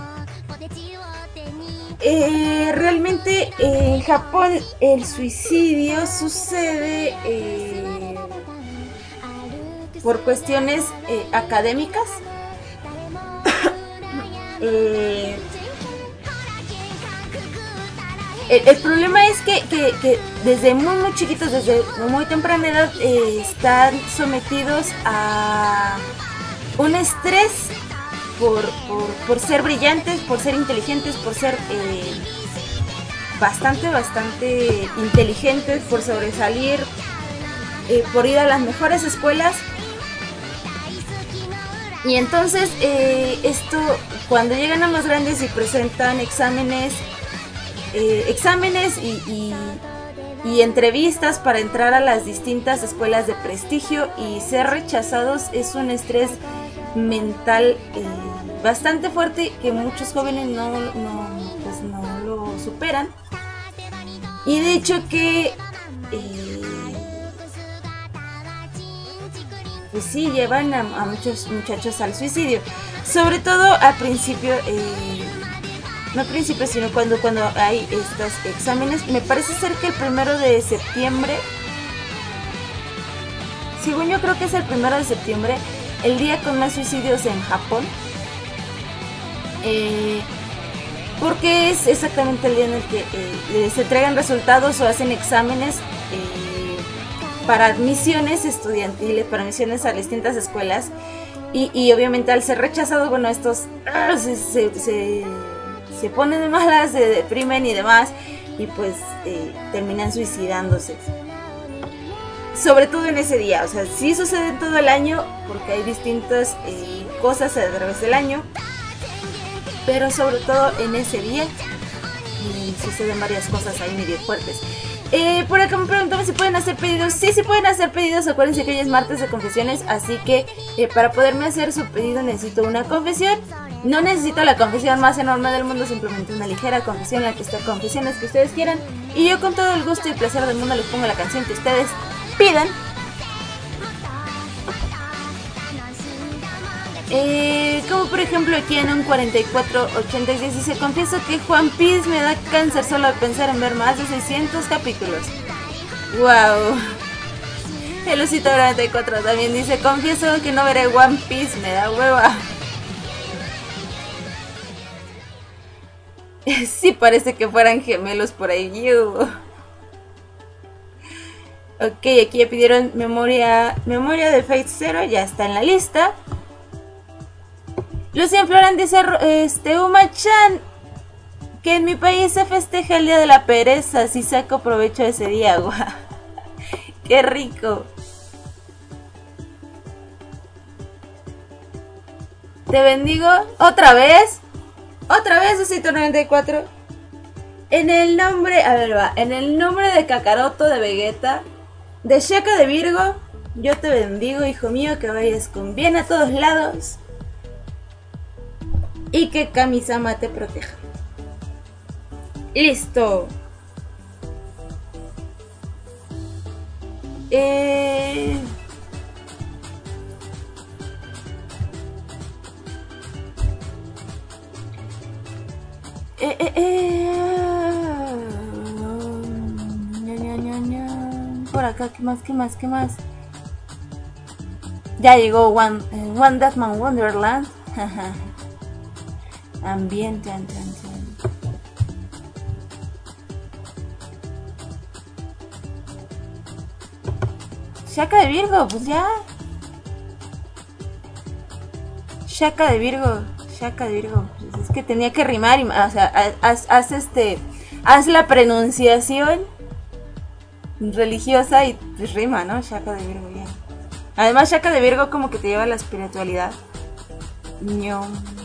Realmente en Japón el suicidio sucede por cuestiones académicas. El problema es que desde muy chiquitos, desde muy temprana edad, están sometidos a un estrés por ser brillantes, por ser inteligentes, por ser bastante inteligentes, por sobresalir, por ir a las mejores escuelas. Y entonces esto, cuando llegan a más grandes y presentan exámenes y entrevistas para entrar a las distintas escuelas de prestigio y ser rechazados, es un estrés mental bastante fuerte que muchos jóvenes no lo superan. Y de hecho que pues sí, llevan a muchos muchachos al suicidio. Sobre todo al principio, no al principio, sino cuando hay estos exámenes. Me parece ser que el 1 de septiembre, según yo creo que es el 1 de septiembre, el día con más suicidios en Japón. Porque es exactamente el día en el que se entregan resultados o hacen exámenes para admisiones estudiantiles, para admisiones a las distintas escuelas. Y obviamente al ser rechazados, bueno, estos se ponen de malas, se deprimen y demás, y pues terminan suicidándose. Sobre todo en ese día, o sea, sí sucede en todo el año, porque hay distintas cosas a través del año, pero sobre todo en ese día suceden varias cosas ahí medio fuertes. Por acá me preguntaban si pueden hacer pedidos. Sí, sí pueden hacer pedidos. Acuérdense que hoy es martes de confesiones, así que para poderme hacer su pedido necesito una confesión. No necesito la confesión más enorme del mundo, simplemente una ligera confesión, la que está confesiones que ustedes quieran. Y yo con todo el gusto y placer del mundo les pongo la canción que ustedes pidan. Como por ejemplo aquí en un 4486 dice: confieso que One Piece me da cáncer solo de pensar en ver más de 600 capítulos. Wow. El Osito 94 también dice: confieso que no veré One Piece, me da hueva. Sí, parece que fueran gemelos por ahí. Ok, aquí ya pidieron memoria de Fate Zero, ya está en la lista. Lucian Floran dice: Uma-chan, que en mi país se festeja el día de la pereza, si saco provecho de ese día. Guau. Qué rico. Te bendigo. ¿Otra vez? ¿Otra vez, Osito 94? En el nombre, a ver, va, en el nombre de Kakaroto, de Vegeta, de Shaka de Virgo, yo te bendigo, hijo mío, que vayas con bien a todos lados. Y que Kami-sama te proteja. Listo. Por acá, ¿qué más? Ya llegó One Deathman Wonderland. Ambiente. Shaka de Virgo, pues ya. Shaka de Virgo. Pues es que tenía que rimar, o sea, haz la pronunciación religiosa y pues rima, ¿no? Shaka de Virgo, ya. Además, Shaka de Virgo como que te lleva a la espiritualidad. No.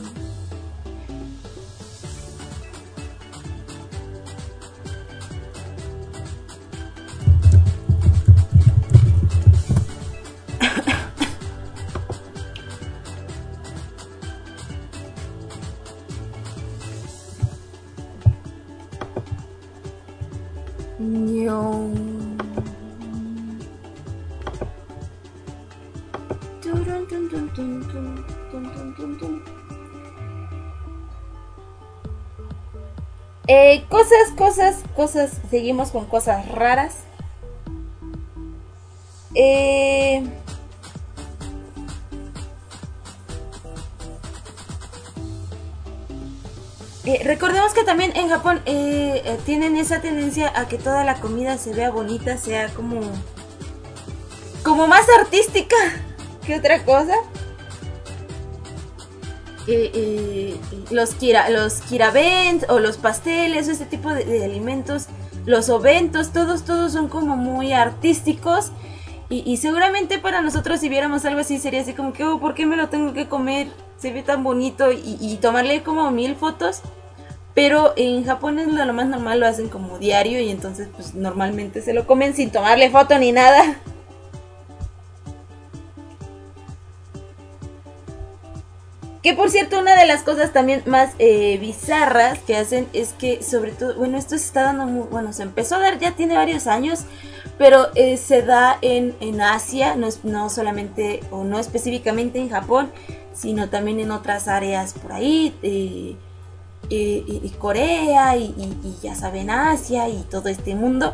Cosas, seguimos con cosas raras. Recordemos que también en Japón tienen esa tendencia a que toda la comida se vea bonita, sea como más artística que otra cosa. Los kirabent o los pasteles, ese tipo de alimentos, los obentos, todos son como muy artísticos. Y seguramente para nosotros, si viéramos algo así, sería así como que, oh, ¿por qué me lo tengo que comer? Se ve tan bonito, y tomarle como 1000 fotos. Pero en Japón es lo más normal, lo hacen como diario, y entonces pues normalmente se lo comen sin tomarle foto ni nada. Que por cierto, una de las cosas también más bizarras que hacen es que, sobre todo, bueno, esto se está dando muy, bueno, se empezó a dar, ya tiene varios años, pero se da en Asia, no solamente o no específicamente en Japón, sino también en otras áreas por ahí, Corea y ya saben, Asia y todo este mundo.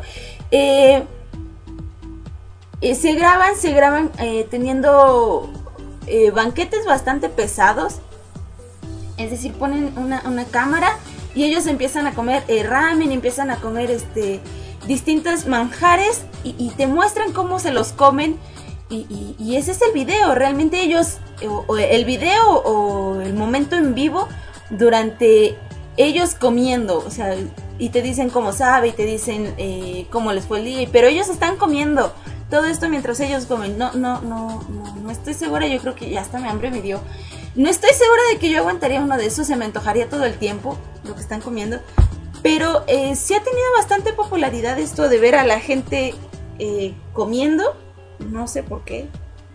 Se graban teniendo banquetes bastante pesados, es decir, ponen una cámara y ellos empiezan a comer ramen, empiezan a comer distintos manjares y te muestran cómo se los comen y ese es el video. Realmente ellos, el video o el momento en vivo durante ellos comiendo, o sea, y te dicen cómo sabe y te dicen cómo les fue el día, pero ellos están comiendo todo esto mientras ellos comen. No estoy segura, yo creo que ya hasta mi hambre me dio. No estoy segura de que yo aguantaría uno de esos, se me antojaría todo el tiempo lo que están comiendo. Pero sí ha tenido bastante popularidad esto de ver a la gente comiendo. No sé por qué.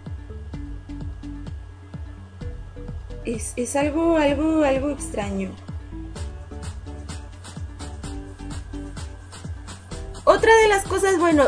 Es algo extraño. Otra de las cosas, bueno,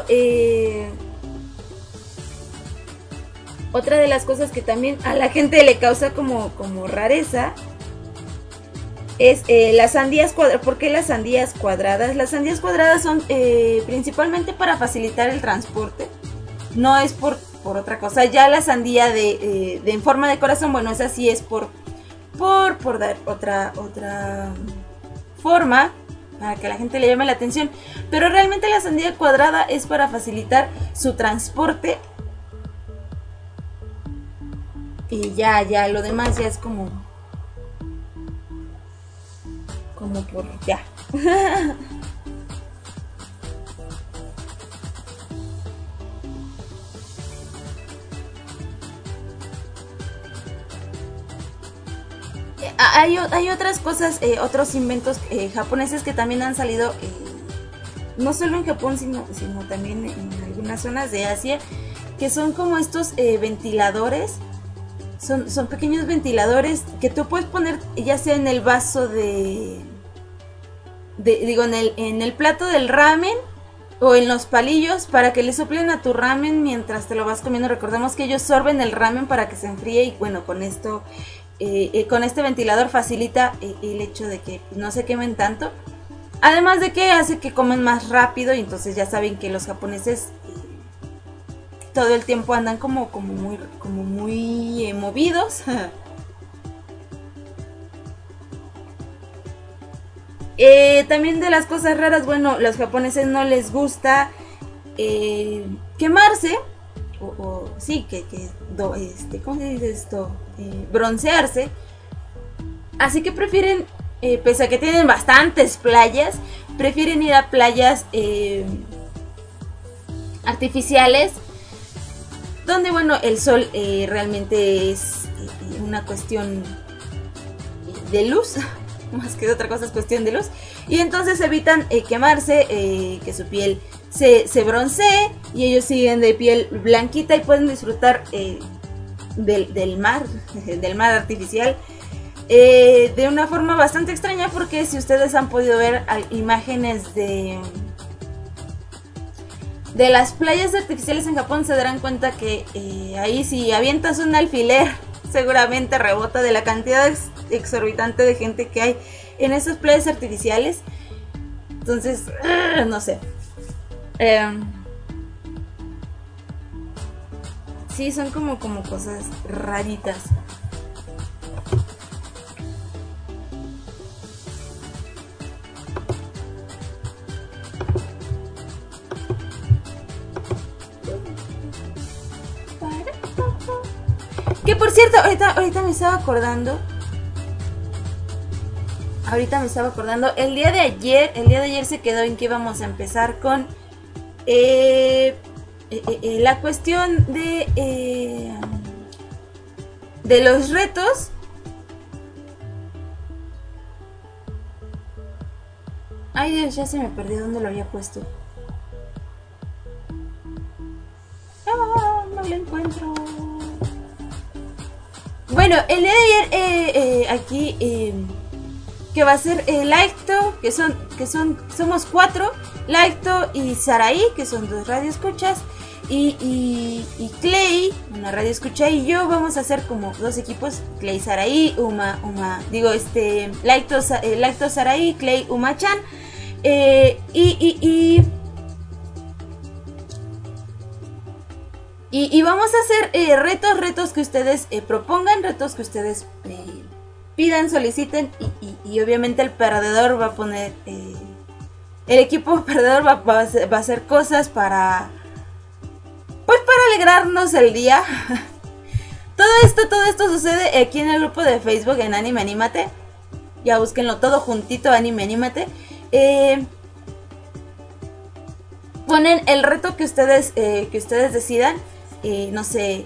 otra de las cosas que también a la gente le causa como rareza es las sandías cuadradas. ¿Por qué las sandías cuadradas? Las sandías cuadradas son principalmente para facilitar el transporte. No es por otra cosa. Ya la sandía de en forma de corazón, bueno, esa sí es por dar otra forma para que la gente le llame la atención. Pero realmente la sandía cuadrada es para facilitar su transporte. Y ya lo demás ya es como por ya. Hay otras cosas, otros inventos japoneses que también han salido, no solo en Japón, sino también en algunas zonas de Asia, que son como estos ventiladores. Son pequeños ventiladores que tú puedes poner ya sea en el vaso en el plato del ramen o en los palillos para que le soplen a tu ramen mientras te lo vas comiendo. Recordemos que ellos sorben el ramen para que se enfríe y bueno, con esto, con este ventilador facilita el hecho de que no se quemen tanto. Además de que hace que comen más rápido y entonces ya saben que los japoneses todo el tiempo andan como muy movidos. También de las cosas raras, bueno, los japoneses no les gusta quemarse sí, ¿cómo se dice esto? Broncearse. Así que prefieren, pese a que tienen bastantes playas, prefieren ir a playas artificiales, donde bueno, el sol realmente es una cuestión de luz, más que de otra cosa es cuestión de luz, y entonces evitan quemarse, que su piel se broncee, y ellos siguen de piel blanquita y pueden disfrutar del mar artificial de una forma bastante extraña, porque si ustedes han podido ver imágenes de las playas artificiales en Japón, se darán cuenta que ahí si avientas un alfiler seguramente rebota de la cantidad exorbitante de gente que hay en esas playas artificiales. Entonces, no sé. Sí, son como cosas raritas. Que por cierto, ahorita me estaba acordando. El día de ayer se quedó en que íbamos a empezar con la cuestión de los retos. Ay Dios, ya se me perdió dónde lo había puesto. No lo encuentro. Bueno, el día de ayer aquí que va a ser Laito, somos 4, Laito y Sarai, que son 2 radioescuchas. y Clay, una radio escucha, y yo vamos a hacer como dos equipos, Clay Saraí, Lacto Saraí, Clay Uma-chan, y vamos a hacer retos que ustedes propongan, retos que ustedes pidan, soliciten, y obviamente el perdedor va a poner, el equipo perdedor va a hacer cosas para alegrarnos el día. Todo esto sucede aquí en el grupo de Facebook en Anime Anímate. Ya búsquenlo todo juntito, Anime Anímate. Ponen el reto que ustedes decidan. No sé,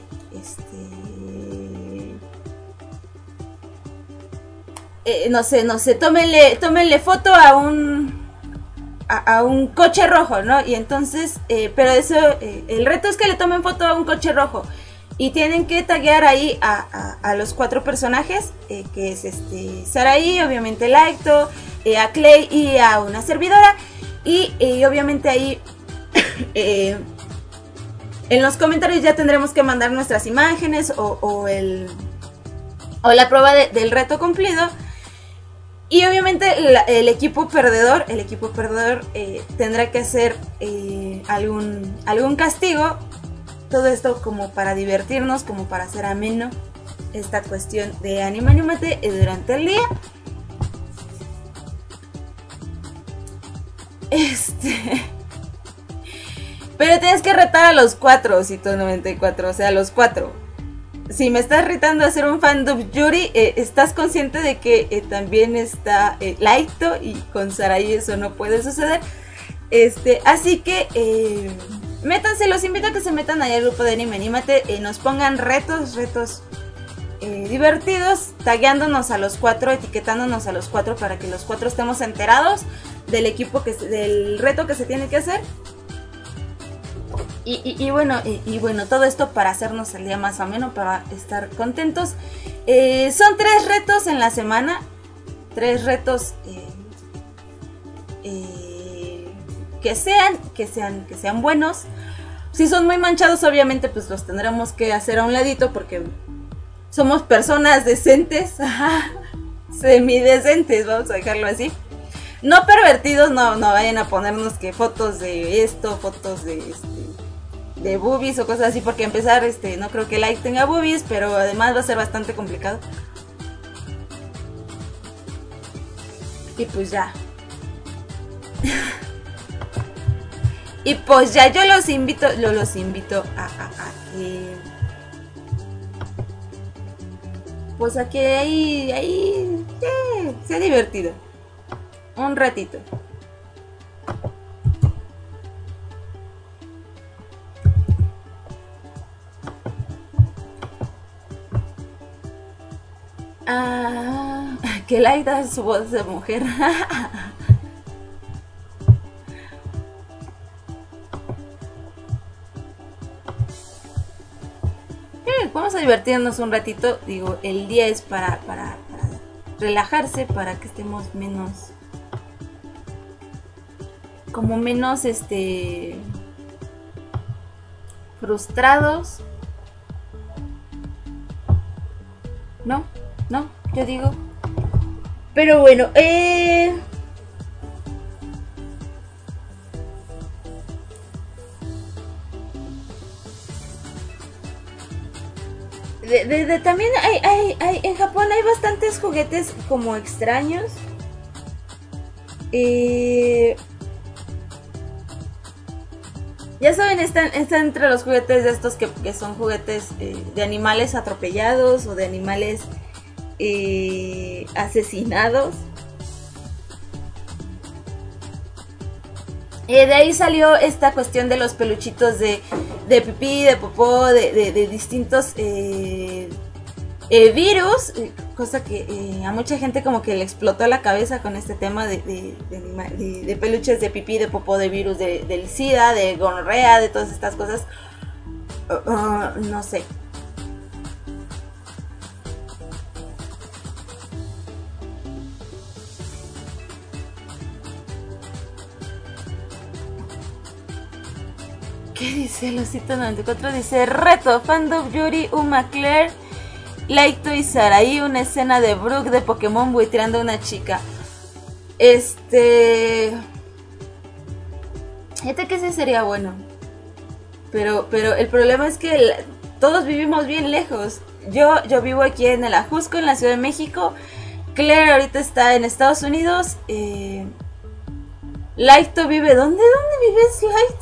no sé, tómenle foto a un coche rojo, ¿no? Y entonces, pero eso, el reto es que le tomen foto a un coche rojo y tienen que taguear ahí a los 4 personajes, que es Saraí, obviamente Laito, a Clay y a una servidora, y obviamente ahí en los comentarios ya tendremos que mandar nuestras imágenes o la prueba del reto cumplido. Y obviamente el equipo perdedor tendrá que hacer algún castigo. Todo esto como para divertirnos, como para hacer ameno esta cuestión de Anime Anímate durante el día. Pero tienes que retar a los 4, Cito 94, o sea, a los 4. Si me estás retando a hacer un fandom Yuri, estás consciente de que también está Laito, y con Saraí eso no puede suceder. Así que métanse, los invito a que se metan ahí al grupo de Anime Anímate, nos pongan retos divertidos, tagueándonos a los 4, etiquetándonos a los 4 para que los 4 estemos enterados del reto que se tiene que hacer. Y bueno, todo esto para hacernos el día más ameno, para estar contentos. Son 3 retos en la semana, 3 retos que sean buenos. Si son muy manchados, obviamente pues los tendremos que hacer a un ladito, porque somos personas decentes, semidecentes, vamos a dejarlo así. No pervertidos, no vayan a ponernos que fotos de esto, fotos de boobies o cosas así, porque empezar, no creo que Like tenga boobies, pero además va a ser bastante complicado. Y pues ya. Y pues ya, yo los invito a que... Pues a que ahí sea divertido. Un ratito. Que Laida es su voz de mujer. Vamos a divertirnos un ratito. Digo, el día es para relajarse, para que estemos menos frustrados. No, yo digo. Pero bueno, también hay en Japón hay bastantes juguetes como extraños. Ya saben, están entre los juguetes de estos que son juguetes de animales atropellados o de animales asesinados. De ahí salió esta cuestión de los peluchitos de pipí, de popó, de distintos virus, cosa que a mucha gente como que le explotó la cabeza con este tema de peluches de pipí, de popó, de virus, del SIDA, de gonorrea, de todas estas cosas. No sé. ¿Qué dice el osito 94? Dice, reto, fandom Yuri, Uma Claire, Laito y Saraí, una escena de Brook de Pokémon buitreando a una chica. Fíjate que sí sería bueno. Pero el problema es que todos vivimos bien lejos. Yo vivo aquí en el Ajusco, en la Ciudad de México. Claire ahorita está en Estados Unidos. Laito vive... ¿Dónde vives, Light?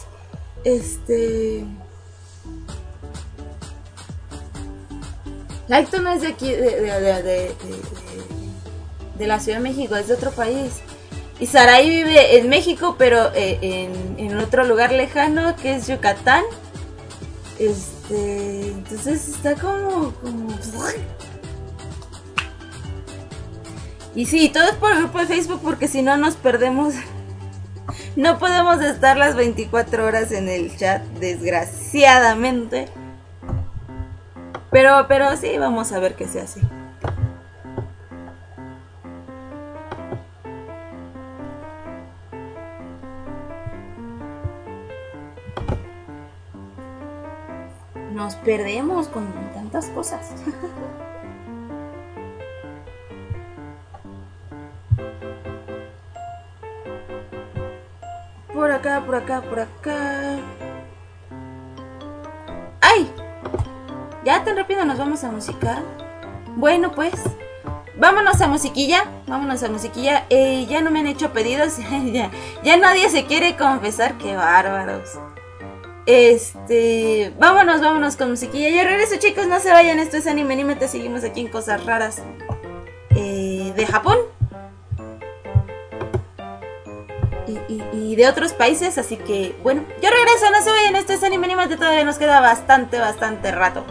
Laito no es de aquí, de la Ciudad de México, es de otro país. Y Sarai vive en México, pero en otro lugar lejano, que es Yucatán. Entonces está como... Y sí, todo es por el grupo de Facebook, porque si no nos perdemos. No podemos estar las 24 horas en el chat, desgraciadamente. Pero sí, vamos a ver qué se hace. Nos perdemos con tantas cosas. Por acá. ¡Ay! Ya tan rápido nos vamos a musicar. Bueno, pues vámonos a musiquilla. Ya no me han hecho pedidos. ya nadie se quiere confesar. ¡Qué bárbaros! Vámonos con musiquilla. Yo regreso, chicos, no se vayan. Esto es Anime Anime. Seguimos aquí en Cosas Raras de Japón y de otros países. Así que, bueno, yo regreso, no se vayan. Esto es Anime Anime. Todavía nos queda bastante rato.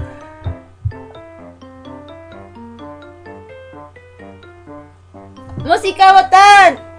¡Música, botán!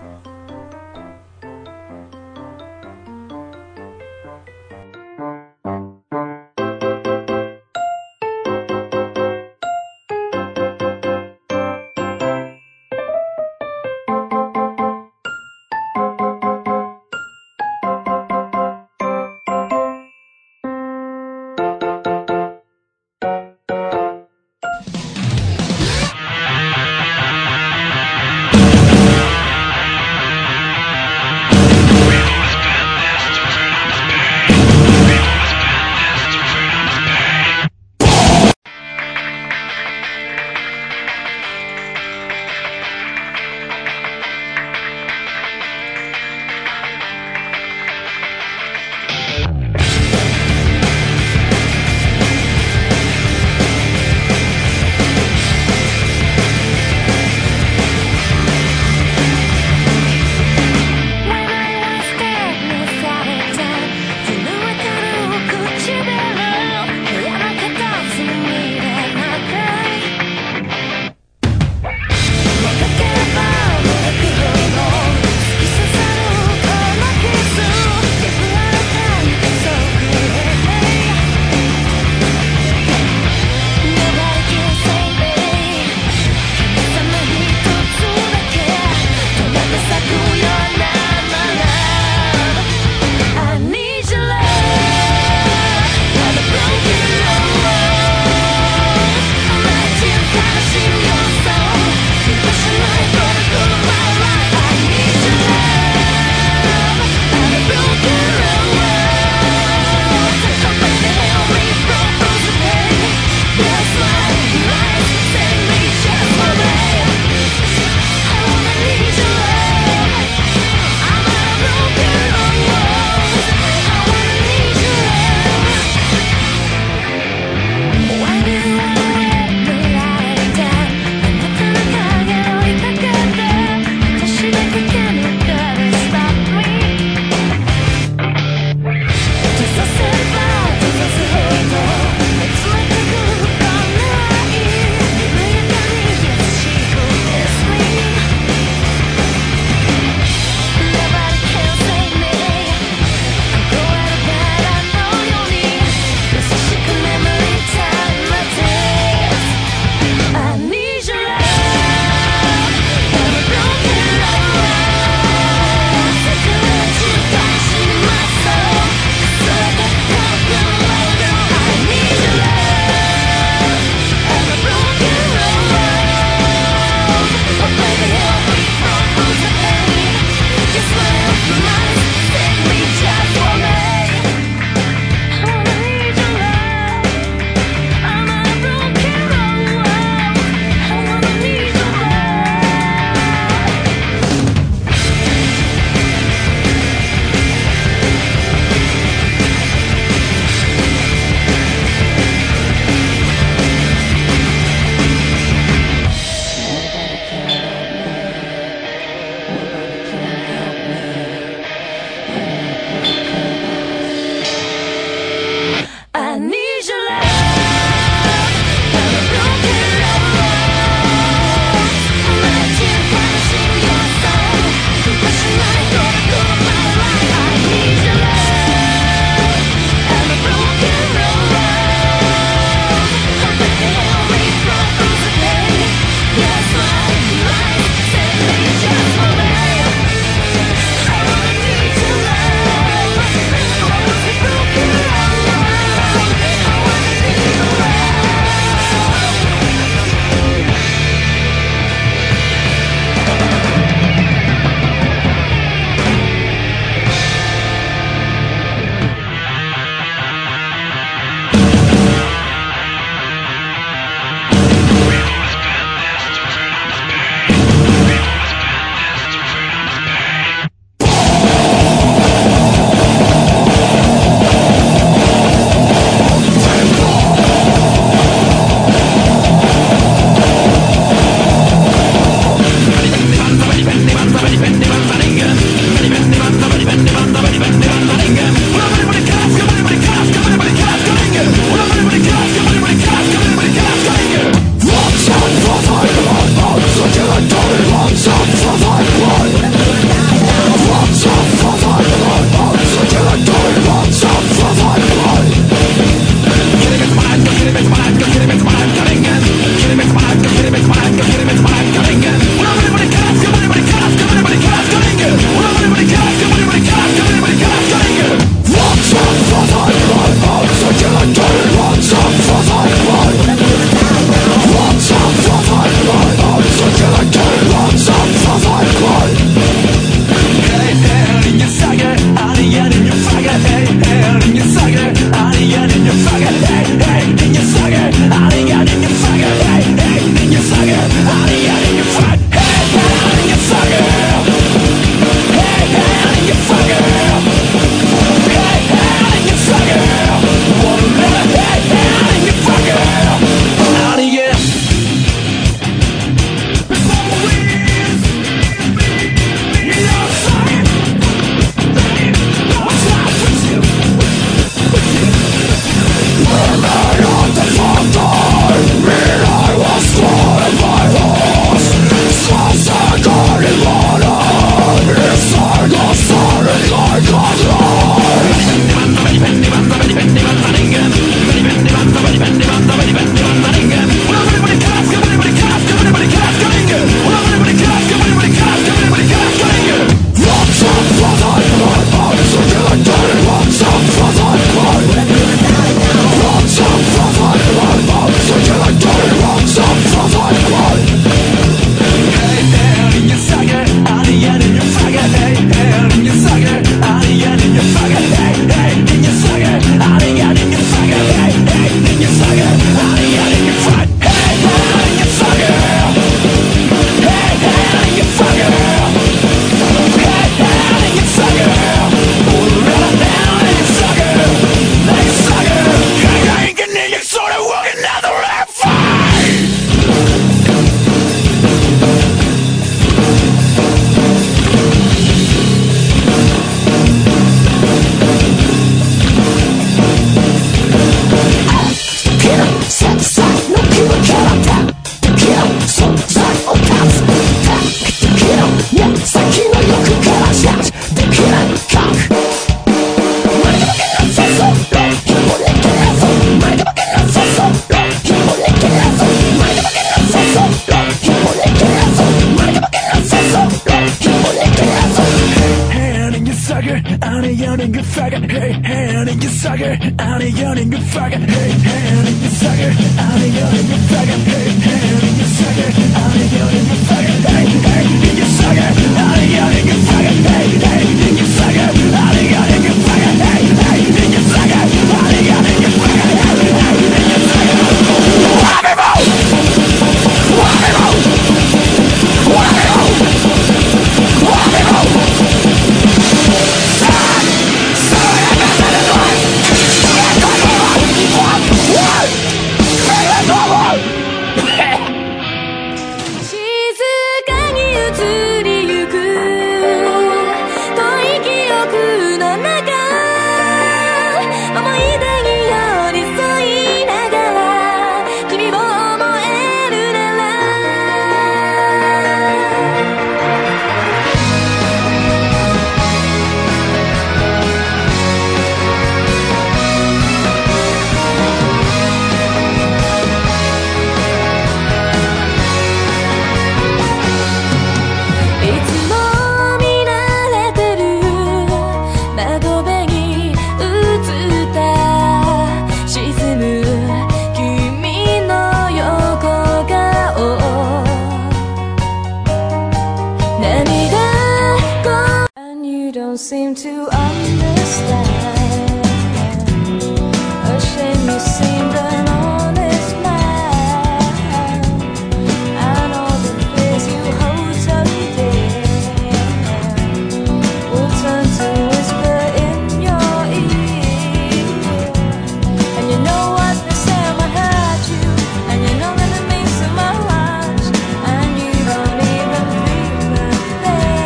don't seem to understand. A shame you seemed an honest man. I know the fears you hold so dear will turn to whisper in your ear. And you know what they say might hurt you, and you know that it means so much, and you don't even dream of it.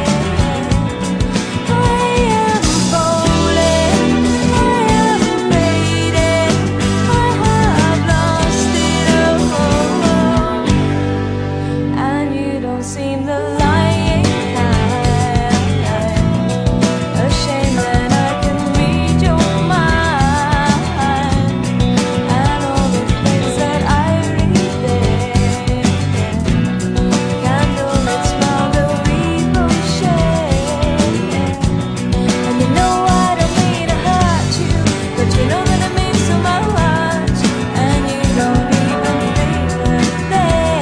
Seem the lying kind. A shame that I can read your mind, and all the things that I read there. Candlelit smile, the emotion. And you know I don't mean to hurt you, but you know that it means so much, and you don't even feel a thing.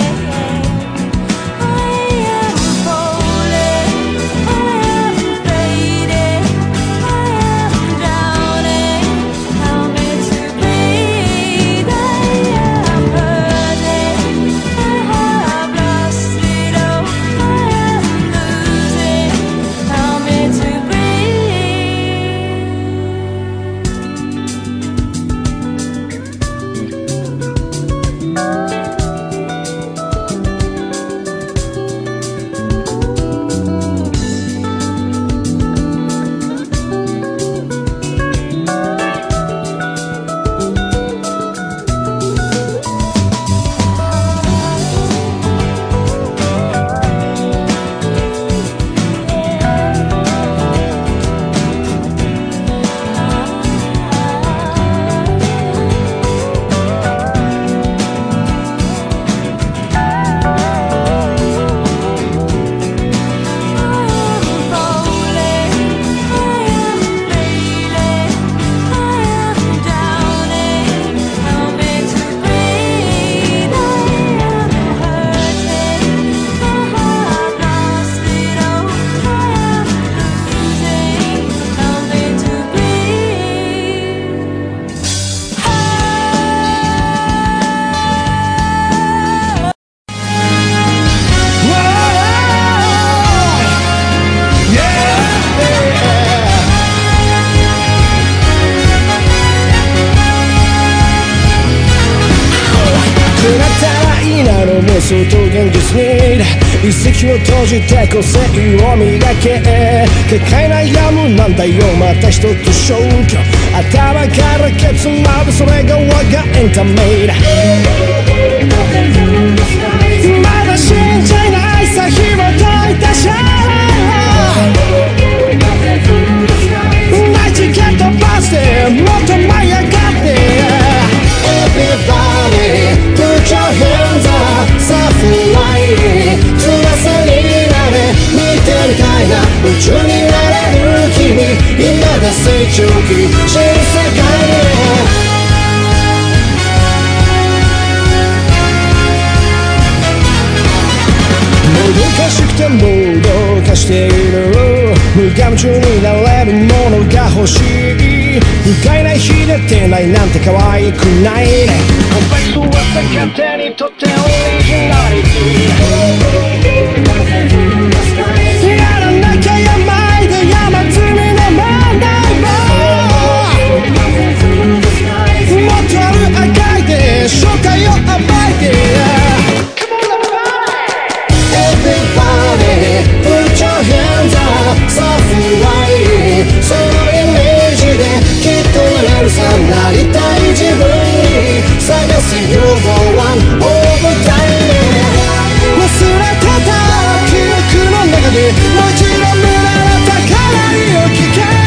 妄想と現実に一石を投じて個性を磨け結界悩むなんだよまた一つ消去頭からケツまでそれが我がエンタメだまだ信じないさ紐解いたシャナイチケットバスでもっと舞い上がって Everybody put your hands up さあフライ翼になれ見てみたいな宇宙になれる君今が成長期新世界へしている無我夢中になれるものが欲しい不快な日でてないなんて可愛くないねコンプレックスは勝手にとってオリジナリティやらなきゃやまいで山積みの問題もっとある赤いで紹介を暴いてEverybody put your hands up サーフィンはいいそのイメージできっとなれるさなりたい自分に探す You're the one over time 忘れてた記憶の中でもう一度見られたからにを聞け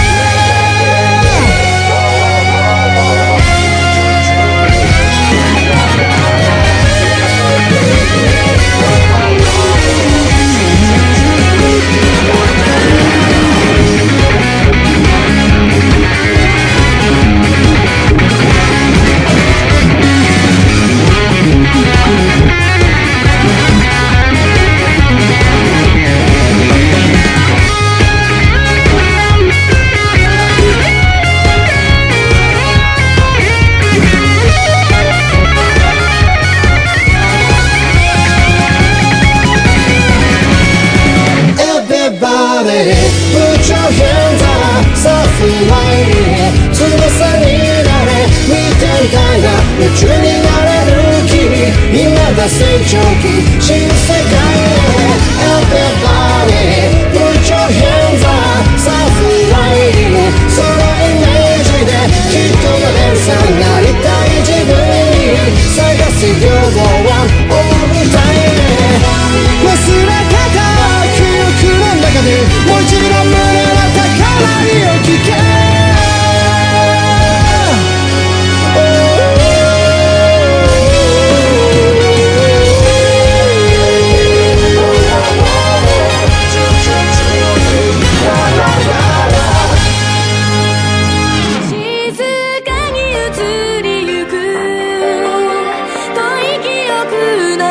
Put your hands up サーフィンはいい翼になれ見てみたいな夢中になれる君今だ成長期新世界へ Everybody Put your hands up サーフィンはいいそのイメージできっとなれるさなりたい自分に探す You're the one all the time 忘れてた記憶の中でもう一度胸の高鳴りを聞け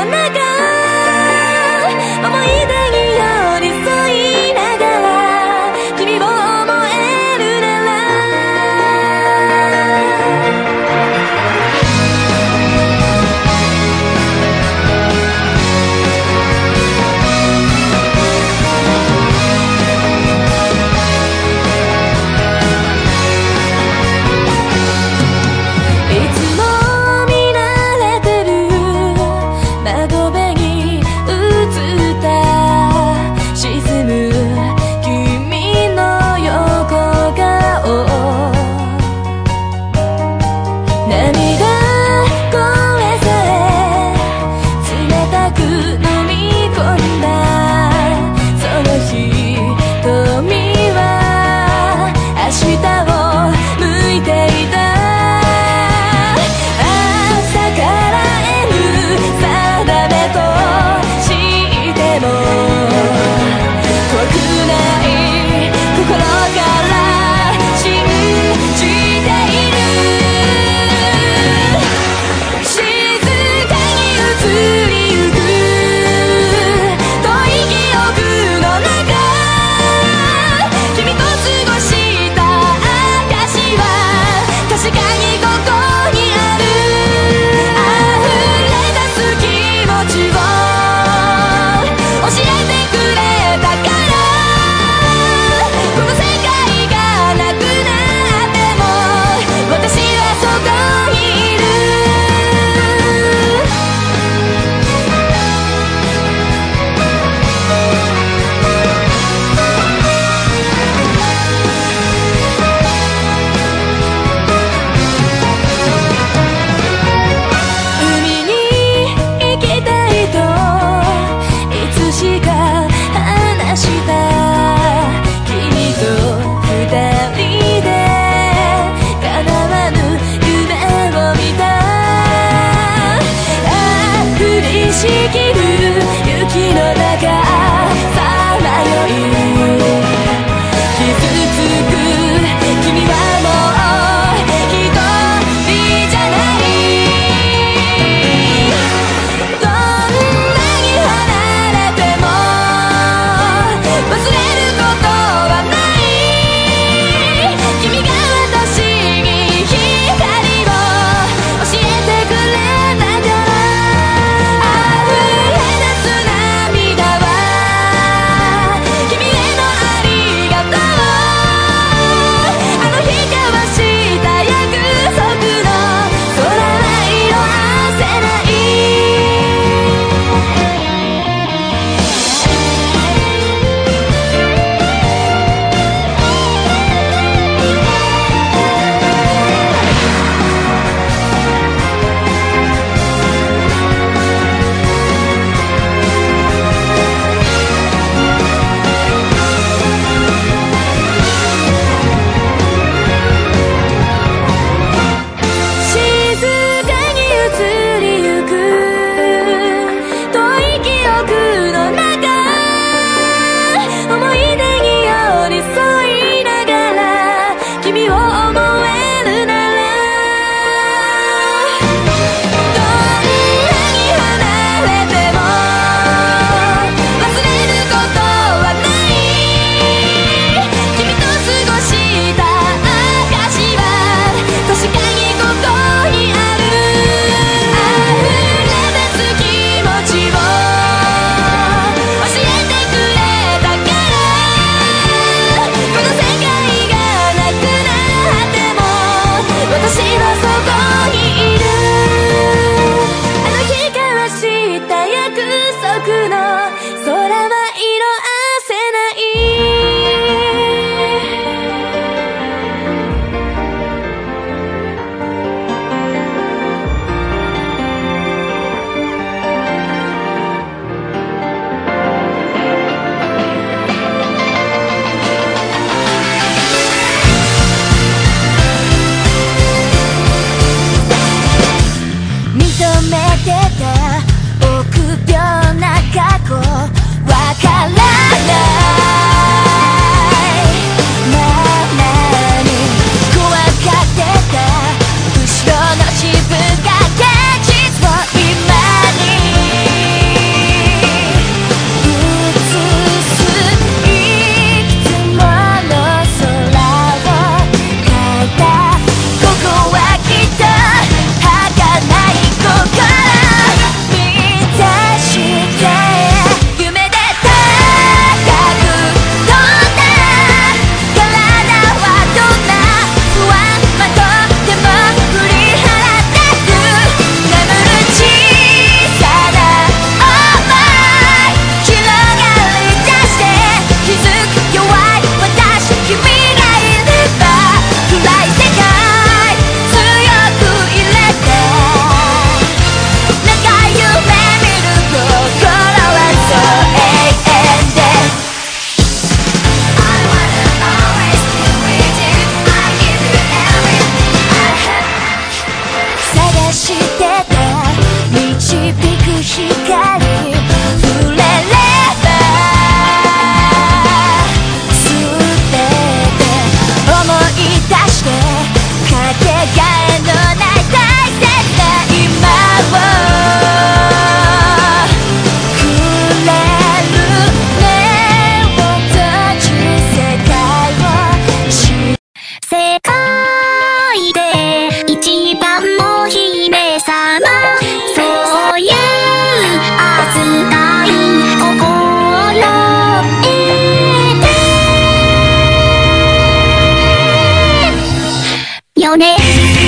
思い出に寄り添いながら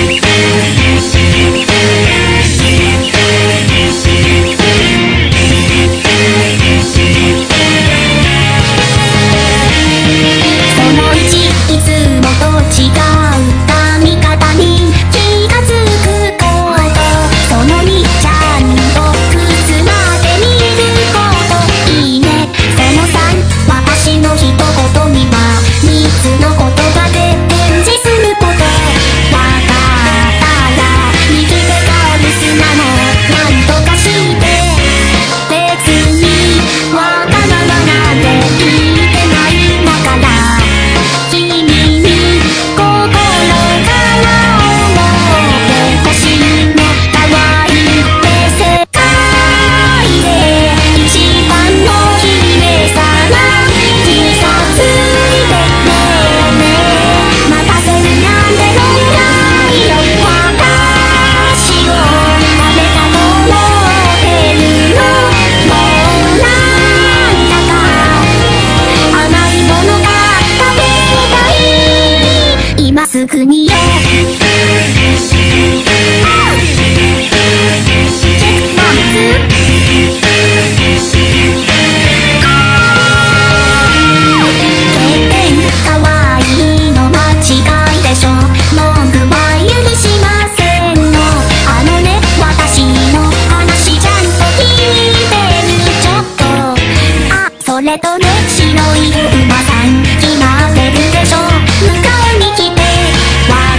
すぐによそれとね白い馬さん決まってるでしょ向かいに来て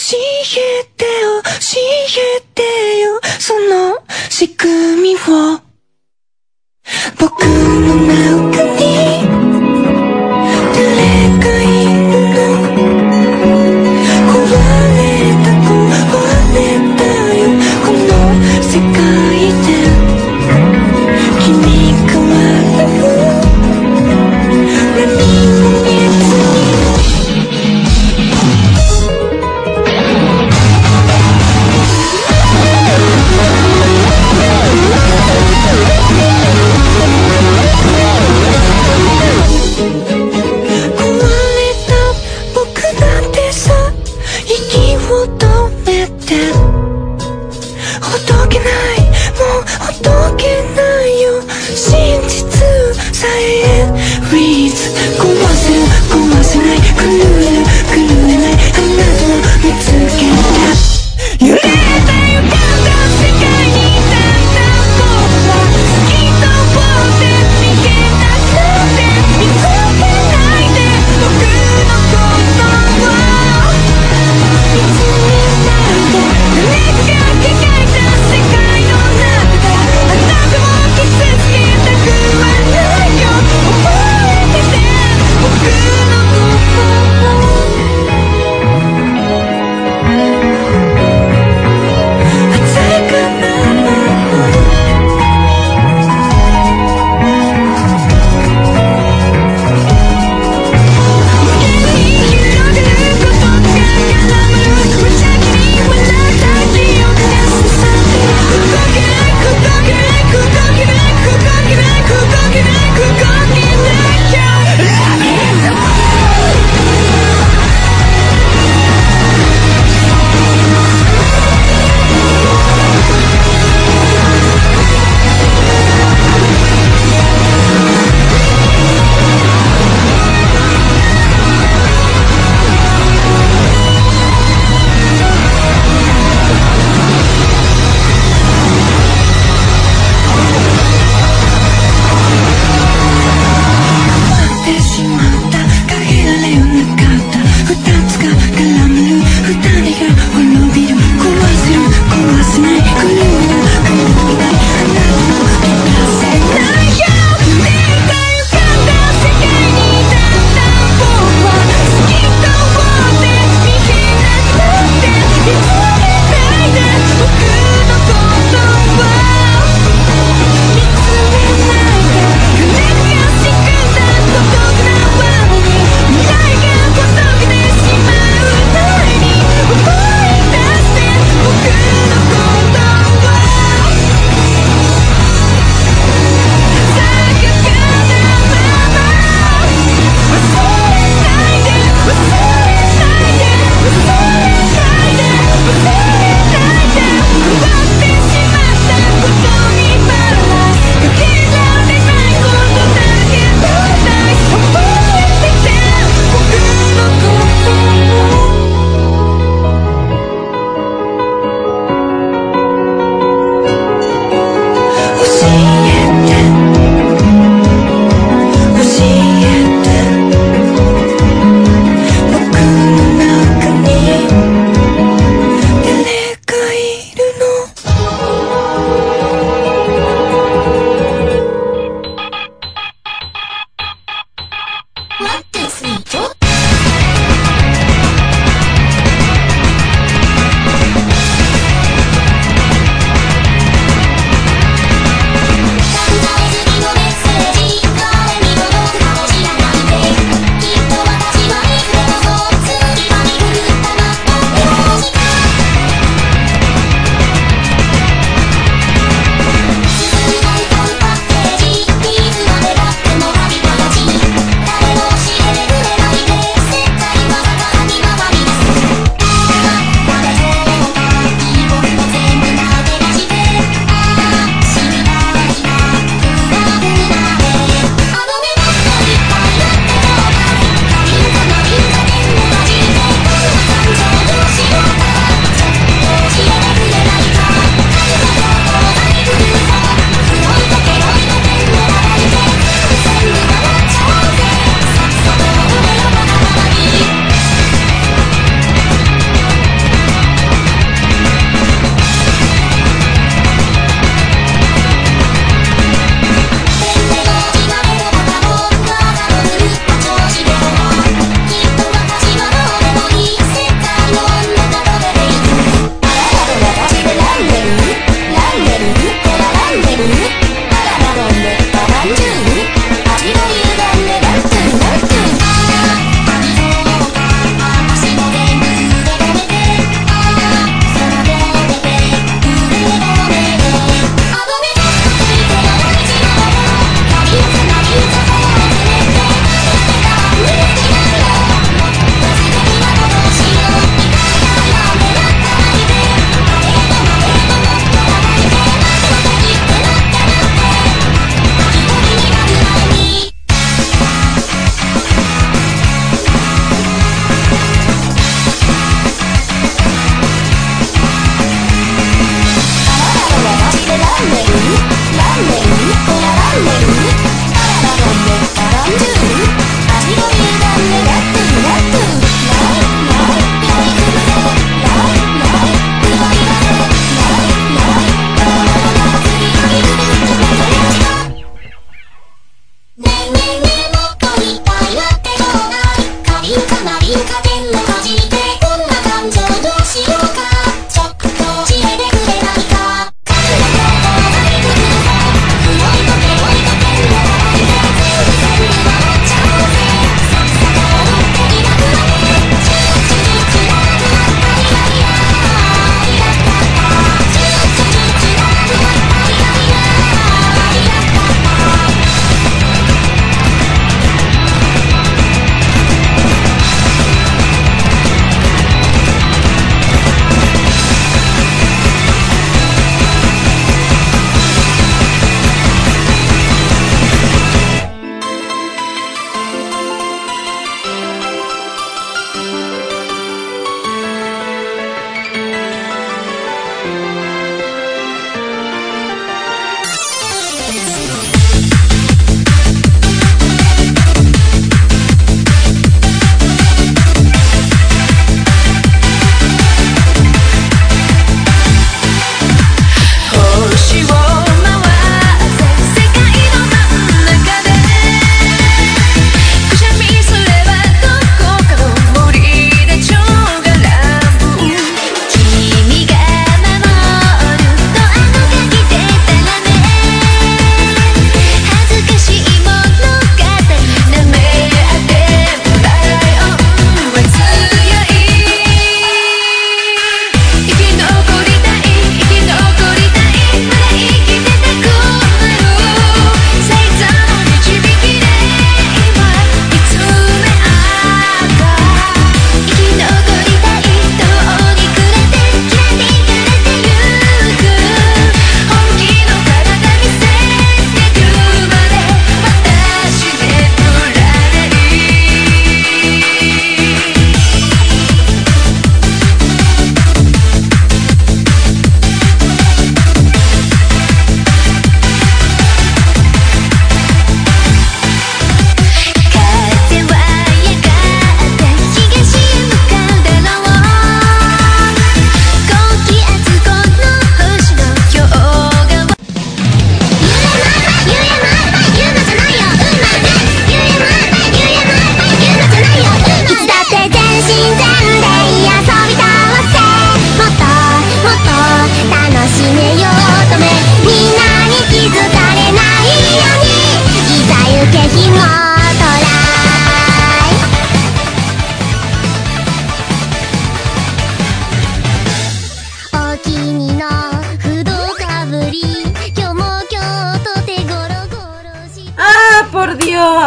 てよその仕組みを僕の中に誰かいるの壊れたよこの世界で君変わる何も見えず僕の心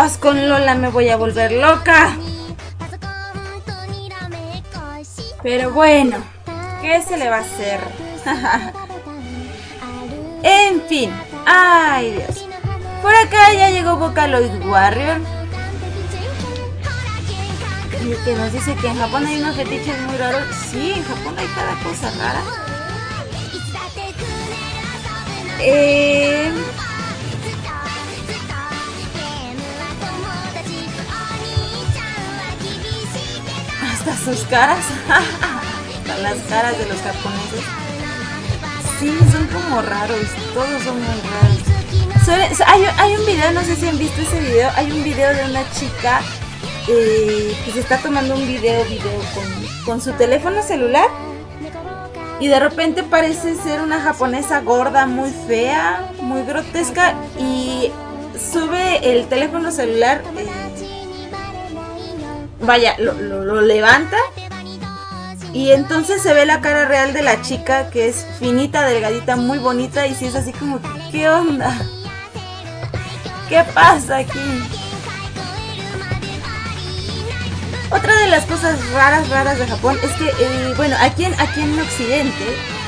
Dios, con Lola me voy a volver loca. Pero bueno, ¿qué se le va a hacer? En fin, ay Dios. Por acá ya llegó Vocaloid Warrior, que nos dice que en Japón hay unos fetiches muy raros. Sí, en Japón hay cada cosa rara. Hasta sus caras. Hasta las caras de los japoneses. Sí, son como raros. Todos son muy raros. Hay un video, no sé si han visto ese video. Hay un video de una chica que se está tomando un video con su teléfono celular. Y de repente parece ser una japonesa gorda, muy fea, muy grotesca. Y sube el teléfono celular. Vaya, lo levanta. Y entonces se ve la cara real de la chica, que es finita, delgadita, muy bonita. Y si es así como, ¿qué onda? ¿Qué pasa aquí? Otra de las cosas raras de Japón es que, bueno, aquí en Occidente,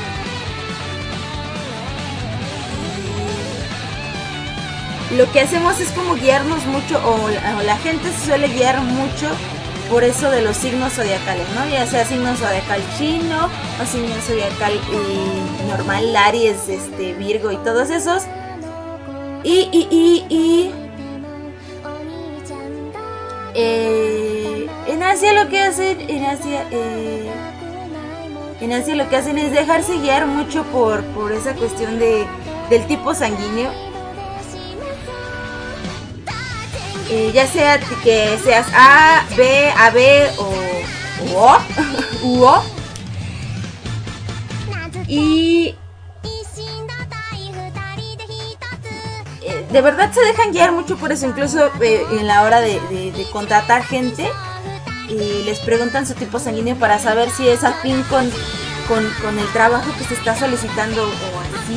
lo que hacemos es como guiarnos mucho, o la gente se suele guiar mucho por eso de los signos zodiacales, ¿no? Ya sea signo zodiacal chino o signo zodiacal normal, Aries, Virgo y todos esos. En Asia lo que hacen, lo que hacen es dejarse guiar mucho por esa cuestión del tipo sanguíneo. Ya sea que seas A, B, AB o O, u O. Y de verdad se dejan guiar mucho por eso. Incluso en la hora de contratar gente, les preguntan su tipo sanguíneo para saber si es afín con el trabajo que se está solicitando o así.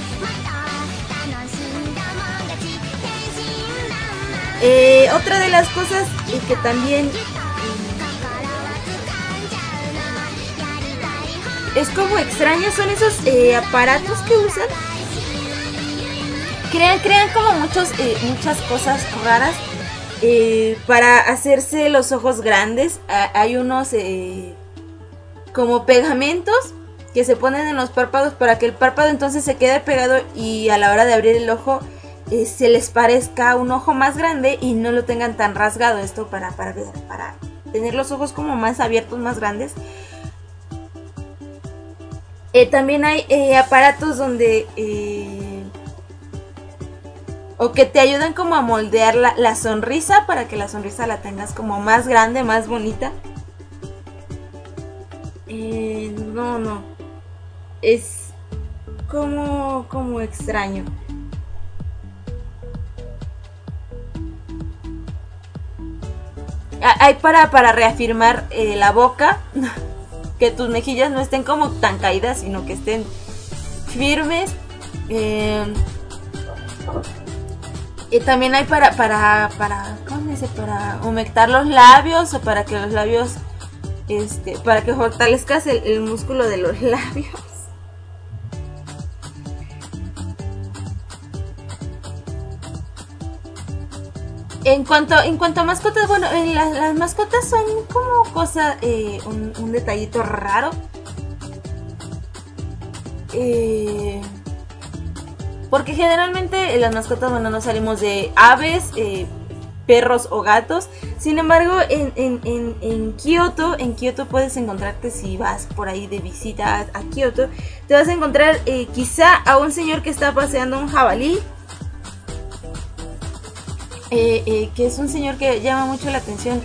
Otra de las cosas que también es como extraño son esos aparatos que usan. Crean como muchas cosas raras para hacerse los ojos grandes. Hay unos como pegamentos que se ponen en los párpados para que el párpado entonces se quede pegado y a la hora de abrir el ojo se les parezca un ojo más grande y no lo tengan tan rasgado. Esto para tener los ojos como más abiertos, más grandes. También hay aparatos donde o que te ayudan como a moldear la sonrisa para que la sonrisa la tengas como más grande, más bonita. No, es como extraño. Hay para reafirmar la boca, que tus mejillas no estén como tan caídas, sino que estén firmes. Y también hay para ¿cómo dice? Para humectar los labios, o para que los labios, para que fortalezcas el músculo de los labios. En cuanto a mascotas, bueno, las mascotas son como cosa, un detallito raro. Porque generalmente las mascotas, bueno, no salimos de aves, perros o gatos. Sin embargo, en Kioto puedes encontrarte, si vas por ahí de visita a Kioto, te vas a encontrar quizá a un señor que está paseando un jabalí. Que es un señor que llama mucho la atención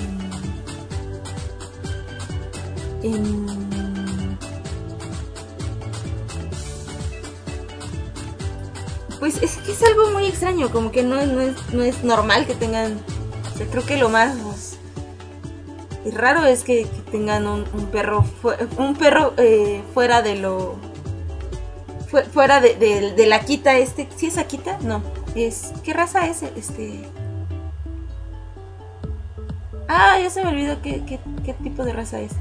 pues es que es algo muy extraño, como que no es normal que tengan, o sea, creo que lo más raro es que tengan un perro fuera de lo fuera de la Akita. ¿Sí es Akita? No. ¿Qué raza es? Ah, ya se me olvidó qué tipo de raza es.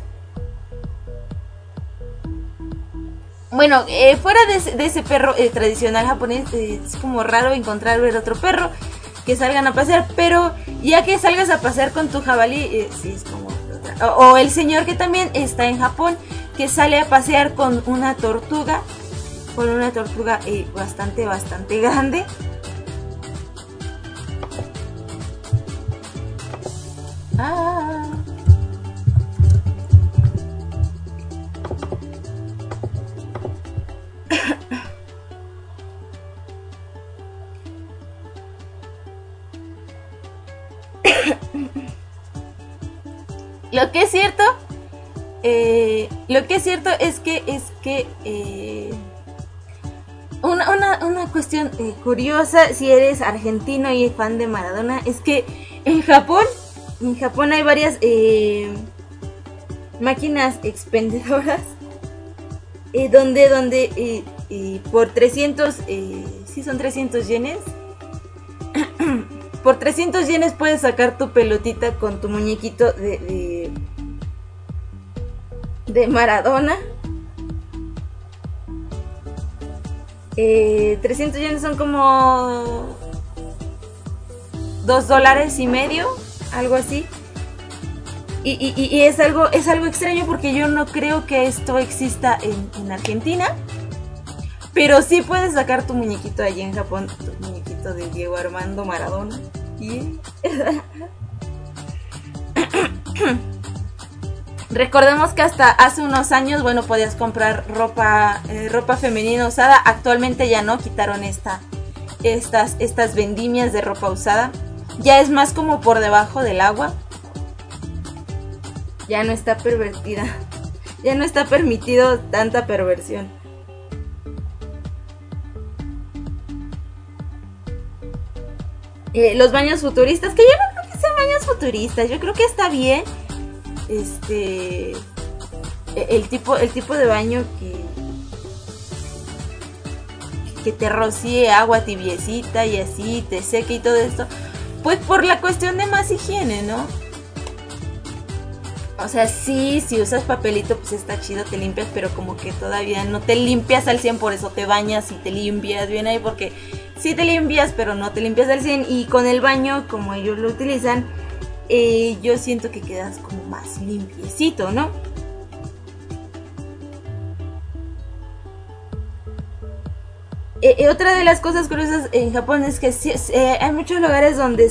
Bueno, fuera de ese perro tradicional japonés, es como raro encontrar ver otro perro que salgan a pasear, pero ya que salgas a pasear con tu jabalí, sí es como... O el señor que también está en Japón, que sale a pasear con una tortuga bastante grande. Ah. Lo que es cierto es que una cuestión curiosa, si eres argentino y fan de Maradona, es que en Japón hay varias máquinas expendedoras donde por 300, sí son 300 yenes, por 300 yenes puedes sacar tu pelotita con tu muñequito de Maradona. 300 yenes son como $2.50, algo así. Y es algo extraño porque yo no creo que esto exista en Argentina. Pero sí puedes sacar tu muñequito allí en Japón, tu muñequito de Diego Armando Maradona. ¿Sí? Recordemos que hasta hace unos años, bueno, podías comprar ropa femenina usada. Actualmente ya no, quitaron estas vendimias de ropa usada. Ya es más como por debajo del agua. Ya no está pervertida. Ya no está permitido tanta perversión. Los baños futuristas, que yo no creo que sean baños futuristas. Yo creo que está bien. El tipo de baño que te rocíe agua tibiecita y así te seque y todo esto, pues por la cuestión de más higiene, ¿no? O sea, sí, si usas papelito pues está chido, te limpias, pero como que todavía no te limpias al 100, por eso te bañas y te limpias bien ahí, porque sí te limpias, pero no te limpias al 100, y con el baño, como ellos lo utilizan, yo siento que quedas como más limpiecito, ¿no? Otra de las cosas curiosas en Japón es que sí, hay muchos lugares donde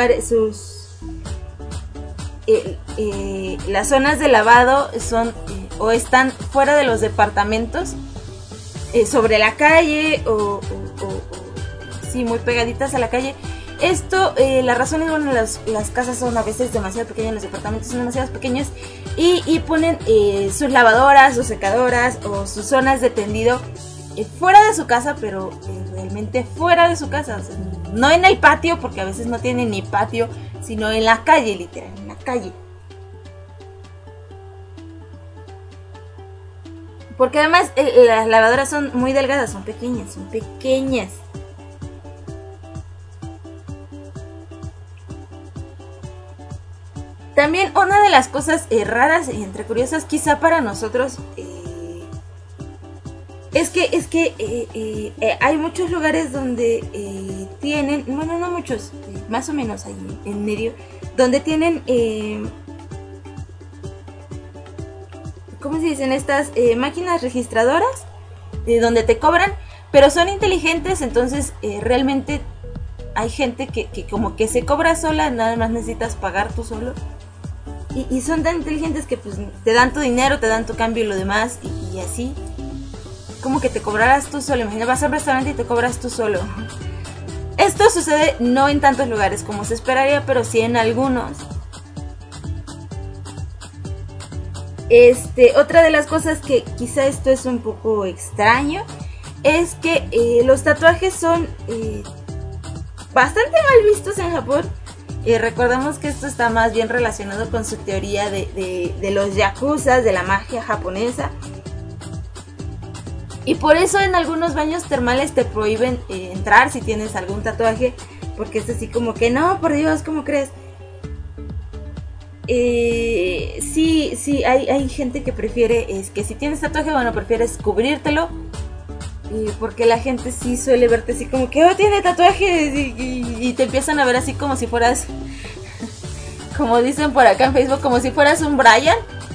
las zonas de lavado son o están fuera de los departamentos, sobre la calle o sí, muy pegaditas a la calle. Esto, la razón es, bueno, las casas son a veces demasiado pequeñas, los departamentos son demasiado pequeños, y ponen sus lavadoras o secadoras o sus zonas de tendido fuera de su casa, pero realmente fuera de su casa, o sea, no en el patio, porque a veces no tienen ni patio, sino en la calle, literal, en la calle. Porque además las lavadoras son muy delgadas, son pequeñas, También una de las cosas raras y entre curiosas quizá para nosotros es que hay muchos lugares donde tienen, bueno, no muchos, más o menos ahí en medio, donde tienen, ¿cómo se dicen? Estas máquinas registradoras, donde te cobran, pero son inteligentes, entonces realmente hay gente que como que se cobra sola, nada más necesitas pagar tú solo. Y son tan inteligentes que pues te dan tu dinero, te dan tu cambio y lo demás, y así. Como que te cobrarás tú solo. Imagina, vas a un restaurante y te cobras tú solo. Esto sucede no en tantos lugares como se esperaría, pero sí en algunos. Otra de las cosas que quizá esto es un poco extraño es que los tatuajes son bastante mal vistos en Japón. Recordemos que esto está más bien relacionado con su teoría de los yakuzas, de la magia japonesa. Y por eso en algunos baños termales te prohíben entrar si tienes algún tatuaje, porque es así como que no, por Dios, ¿cómo crees? sí, hay gente que prefiere, es que si tienes tatuaje, bueno, prefieres cubrírtelo. Porque la gente sí suele verte así como que, oh, tiene tatuajes y te empiezan a ver así como si fueras, como dicen por acá en Facebook, como si fueras un Brian.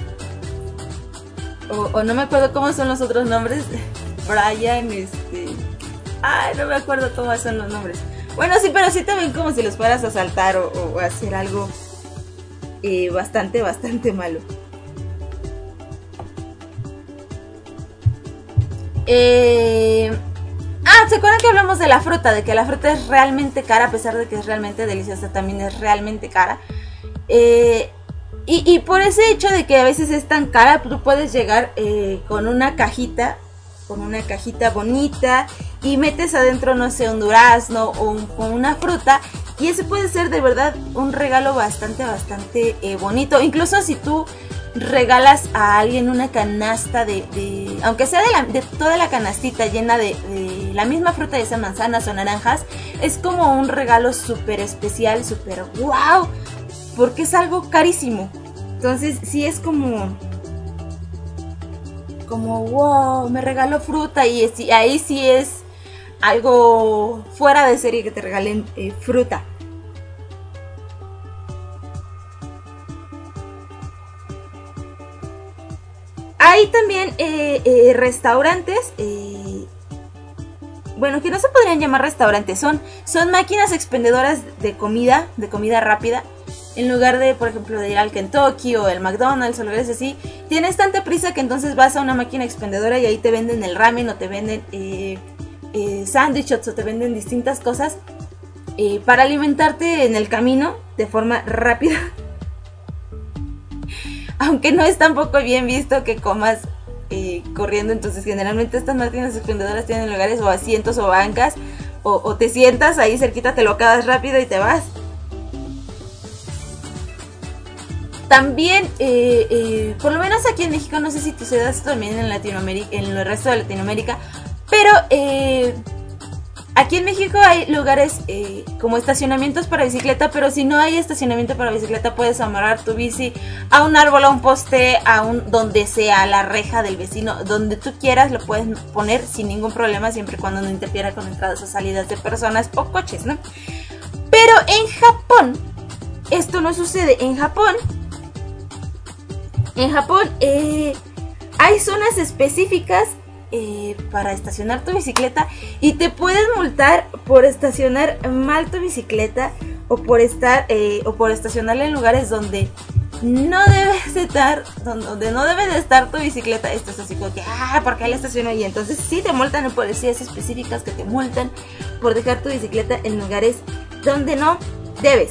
O no me acuerdo cómo son los otros nombres. Brian, ay, no me acuerdo cómo son los nombres. Bueno, sí, pero sí te ven como si los fueras a asaltar o hacer algo bastante malo. ¿Se acuerdan que hablamos de la fruta? De que la fruta es realmente cara, a pesar de que es realmente deliciosa, también es realmente cara. Y por ese hecho de que a veces es tan cara, tú puedes llegar con una cajita bonita y metes adentro, no sé, un durazno o una fruta, y ese puede ser de verdad un regalo bastante bonito. Incluso si tú regalas a alguien una canasta aunque sea de toda la canastita llena de la misma fruta, ya sean manzanas o naranjas, es como un regalo súper especial, súper wow, porque es algo carísimo. Entonces sí es como wow, me regaló fruta, y ahí sí es algo fuera de serie que te regalen fruta. Hay también restaurantes, bueno, que no se podrían llamar restaurantes, son máquinas expendedoras de comida rápida. En lugar de, por ejemplo, de ir al Kentucky o el McDonald's o lugares así, tienes tanta prisa que entonces vas a una máquina expendedora y ahí te venden el ramen o te venden sándwiches o te venden distintas cosas para alimentarte en el camino de forma rápida. Aunque no es tampoco bien visto que comas corriendo, entonces generalmente estas máquinas expendedoras tienen lugares o asientos o bancas o te sientas ahí cerquita, te lo acabas rápido y te vas. También, por lo menos aquí en México, no sé si tú se das también en Latinoamérica, en el resto de Latinoamérica, pero aquí en México hay lugares como estacionamientos para bicicleta, pero si no hay estacionamiento para bicicleta, puedes amarrar tu bici a un árbol, a un poste, donde sea, a la reja del vecino, donde tú quieras lo puedes poner sin ningún problema, siempre y cuando no interfiera con entradas o salidas de personas o coches, ¿no? Pero en Japón, esto no sucede. En Japón hay zonas específicas para estacionar tu bicicleta y te pueden multar por estacionar mal tu bicicleta o por estacionarla en lugares donde no debes de estar, donde no debe de estar tu bicicleta. Esto es así como que, ¿por qué la estaciono ahí? Entonces sí te multan, hay policías específicas que te multan por dejar tu bicicleta en lugares donde no debes.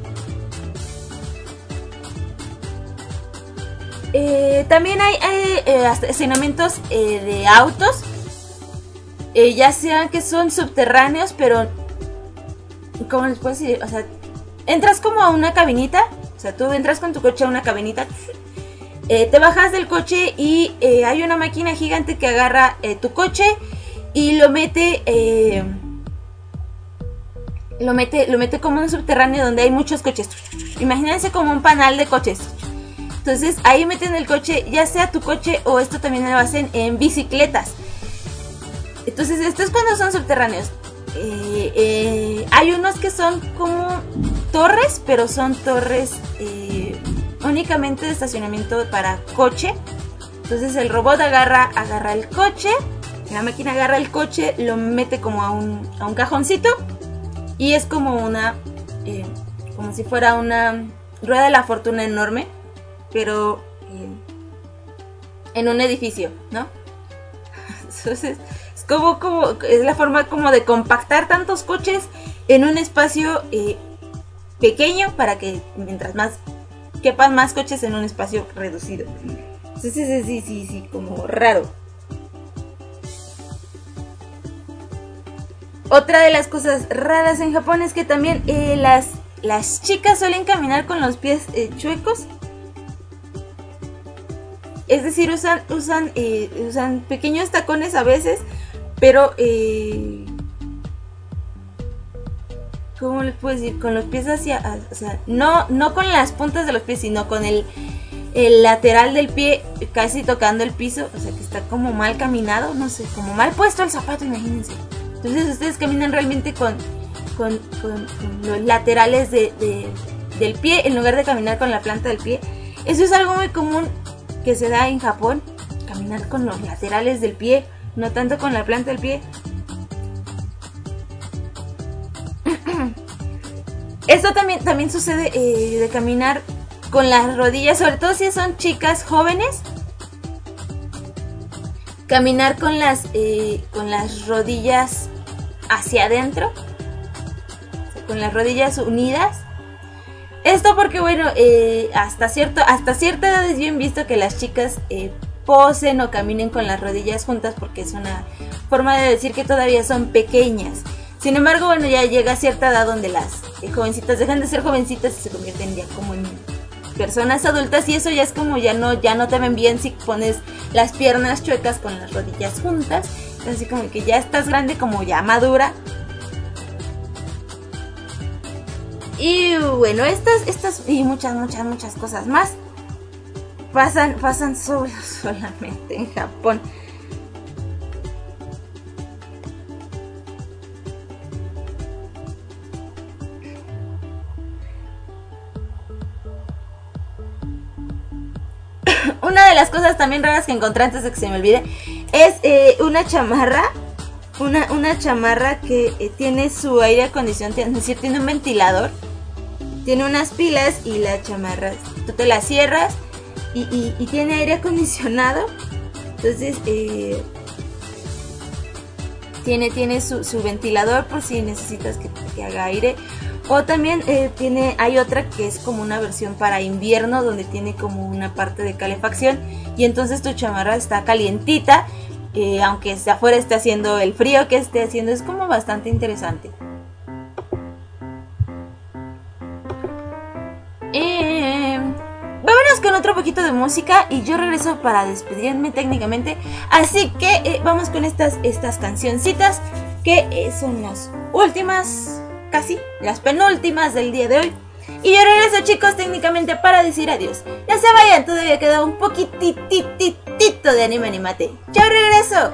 También hay estacionamientos de autos, ya sean que son subterráneos, pero ¿cómo les puedo decir? O sea, entras como a una cabinita, o sea, tú entras con tu coche a una cabinita, te bajas del coche y hay una máquina gigante que agarra tu coche y lo mete como en un subterráneo donde hay muchos coches. Imagínense como un panal de coches. Entonces ahí meten el coche, ya sea tu coche o esto también lo hacen en bicicletas. Entonces esto es cuando son subterráneos. Hay unos que son como torres, pero son torres únicamente de estacionamiento para coche. Entonces el robot agarra el coche, la máquina agarra el coche, lo mete como a un cajoncito y es como como si fuera una rueda de la fortuna enorme, pero en un edificio, ¿no? Entonces es es la forma como de compactar tantos coches en un espacio pequeño para que mientras más quepan más coches en un espacio reducido. Entonces sí, como raro. Otra de las cosas raras en Japón es que también las chicas suelen caminar con los pies chuecos. Es decir, usan pequeños tacones a veces, pero ¿cómo les puedo decir? Con los pies o sea, no con las puntas de los pies, sino con el lateral del pie casi tocando el piso, o sea que está como mal caminado, no sé, como mal puesto el zapato, imagínense. Entonces ustedes caminan realmente con los laterales del pie en lugar de caminar con la planta del pie. Eso es algo muy común que se da en Japón, caminar con los laterales del pie, no tanto con la planta del pie. Esto también sucede de caminar con las rodillas, sobre todo si son chicas jóvenes. Caminar con las rodillas hacia adentro, o sea, con las rodillas unidas. Esto porque, bueno, hasta cierta edad es bien visto que las chicas posen o caminen con las rodillas juntas porque es una forma de decir que todavía son pequeñas. Sin embargo, bueno, ya llega a cierta edad donde las jovencitas dejan de ser jovencitas y se convierten ya como en personas adultas, y eso ya es como ya no te ven bien si pones las piernas chuecas con las rodillas juntas. Así como que ya estás grande, como ya madura. Y bueno, estas y muchas cosas más pasan solamente en Japón. Una de las cosas también raras que encontré antes de que se me olvide es una chamarra. Una chamarra que tiene su aire acondicionado, es decir, tiene un ventilador, tiene unas pilas y la chamarra, tú te la cierras y tiene aire acondicionado. Entonces tiene su ventilador por si necesitas que haga aire. O también hay otra que es como una versión para invierno, donde tiene como una parte de calefacción, y entonces tu chamarra está calientita, aunque afuera esté haciendo el frío que esté haciendo. Es como bastante interesante. Vámonos con otro poquito de música y yo regreso para despedirme técnicamente. Así que vamos con estas cancioncitas que son las últimas, casi las penúltimas del día de hoy. Y yo regreso, chicos, técnicamente para decir adiós. No se vayan, todavía queda un poquititito de anime animate. ¡Chao, regreso!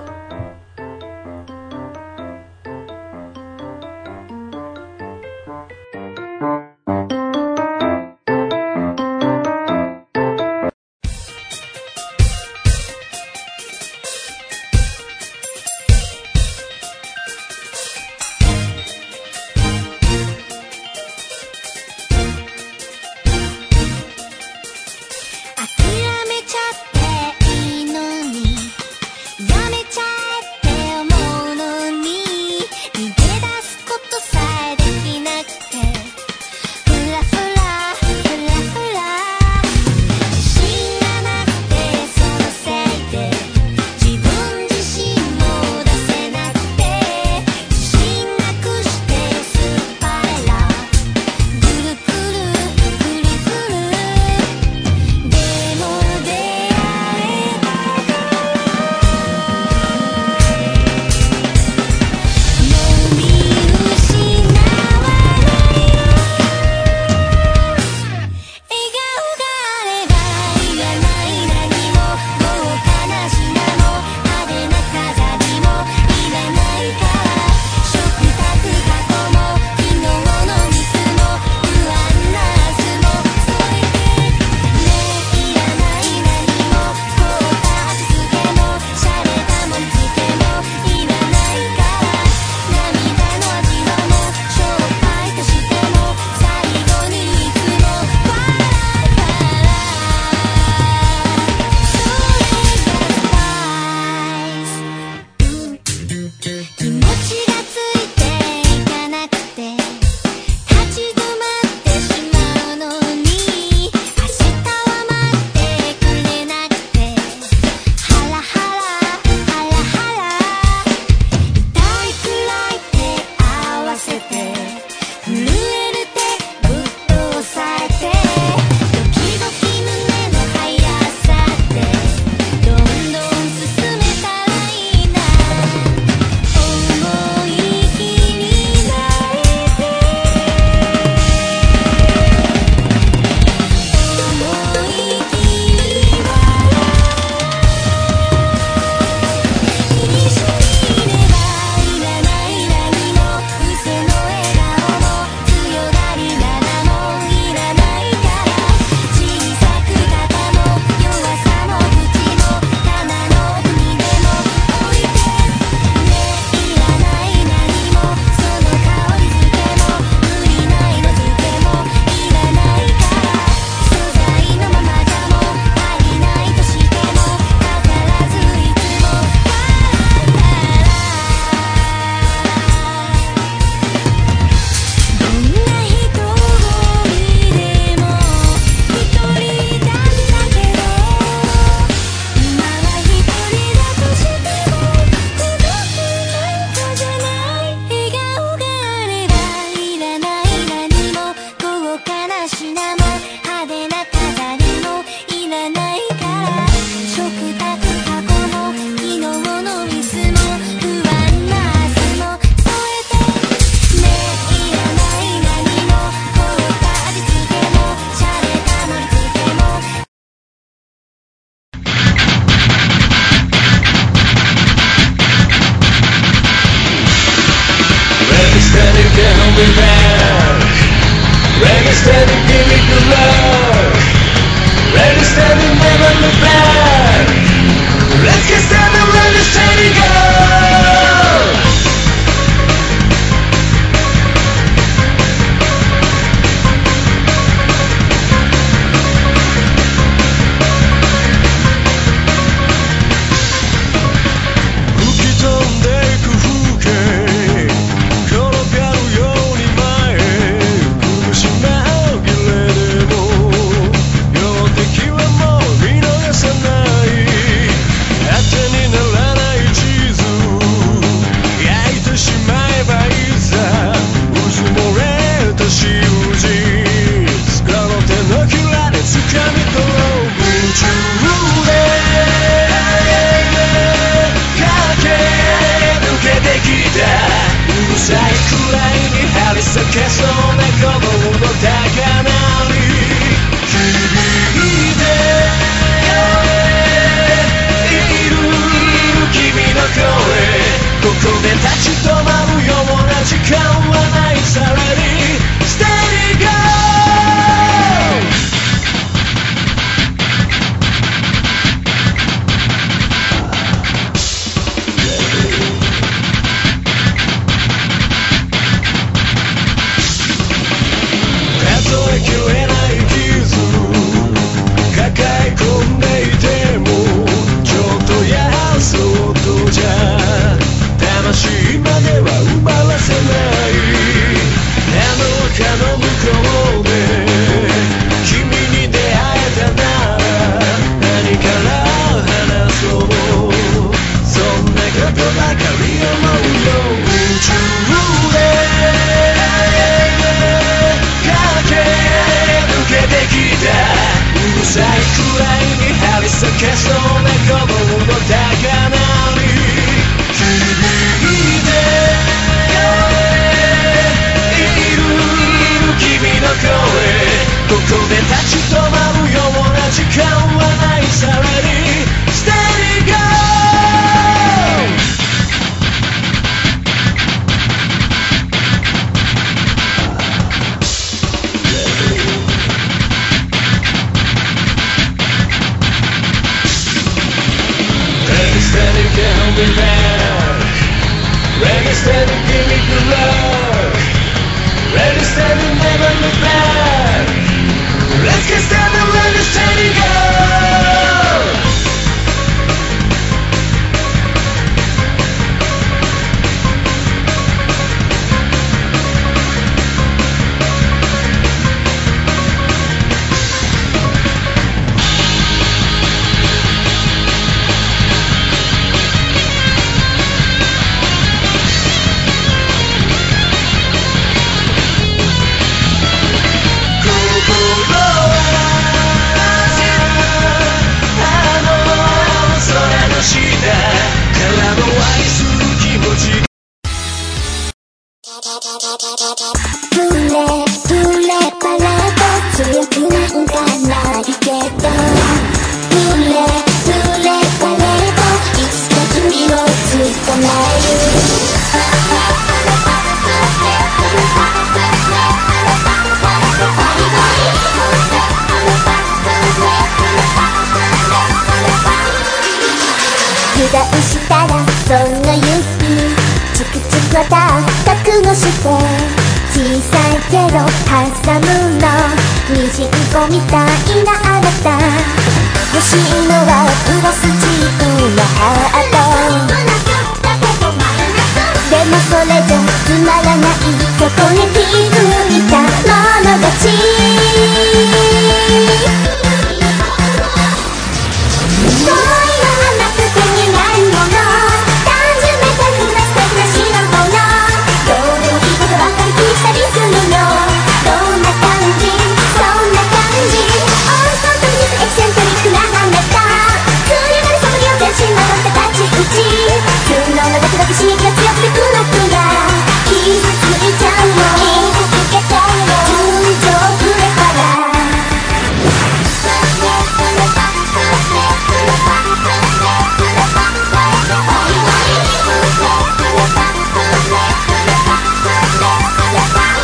step and never look back. Let's get started, let us steady go.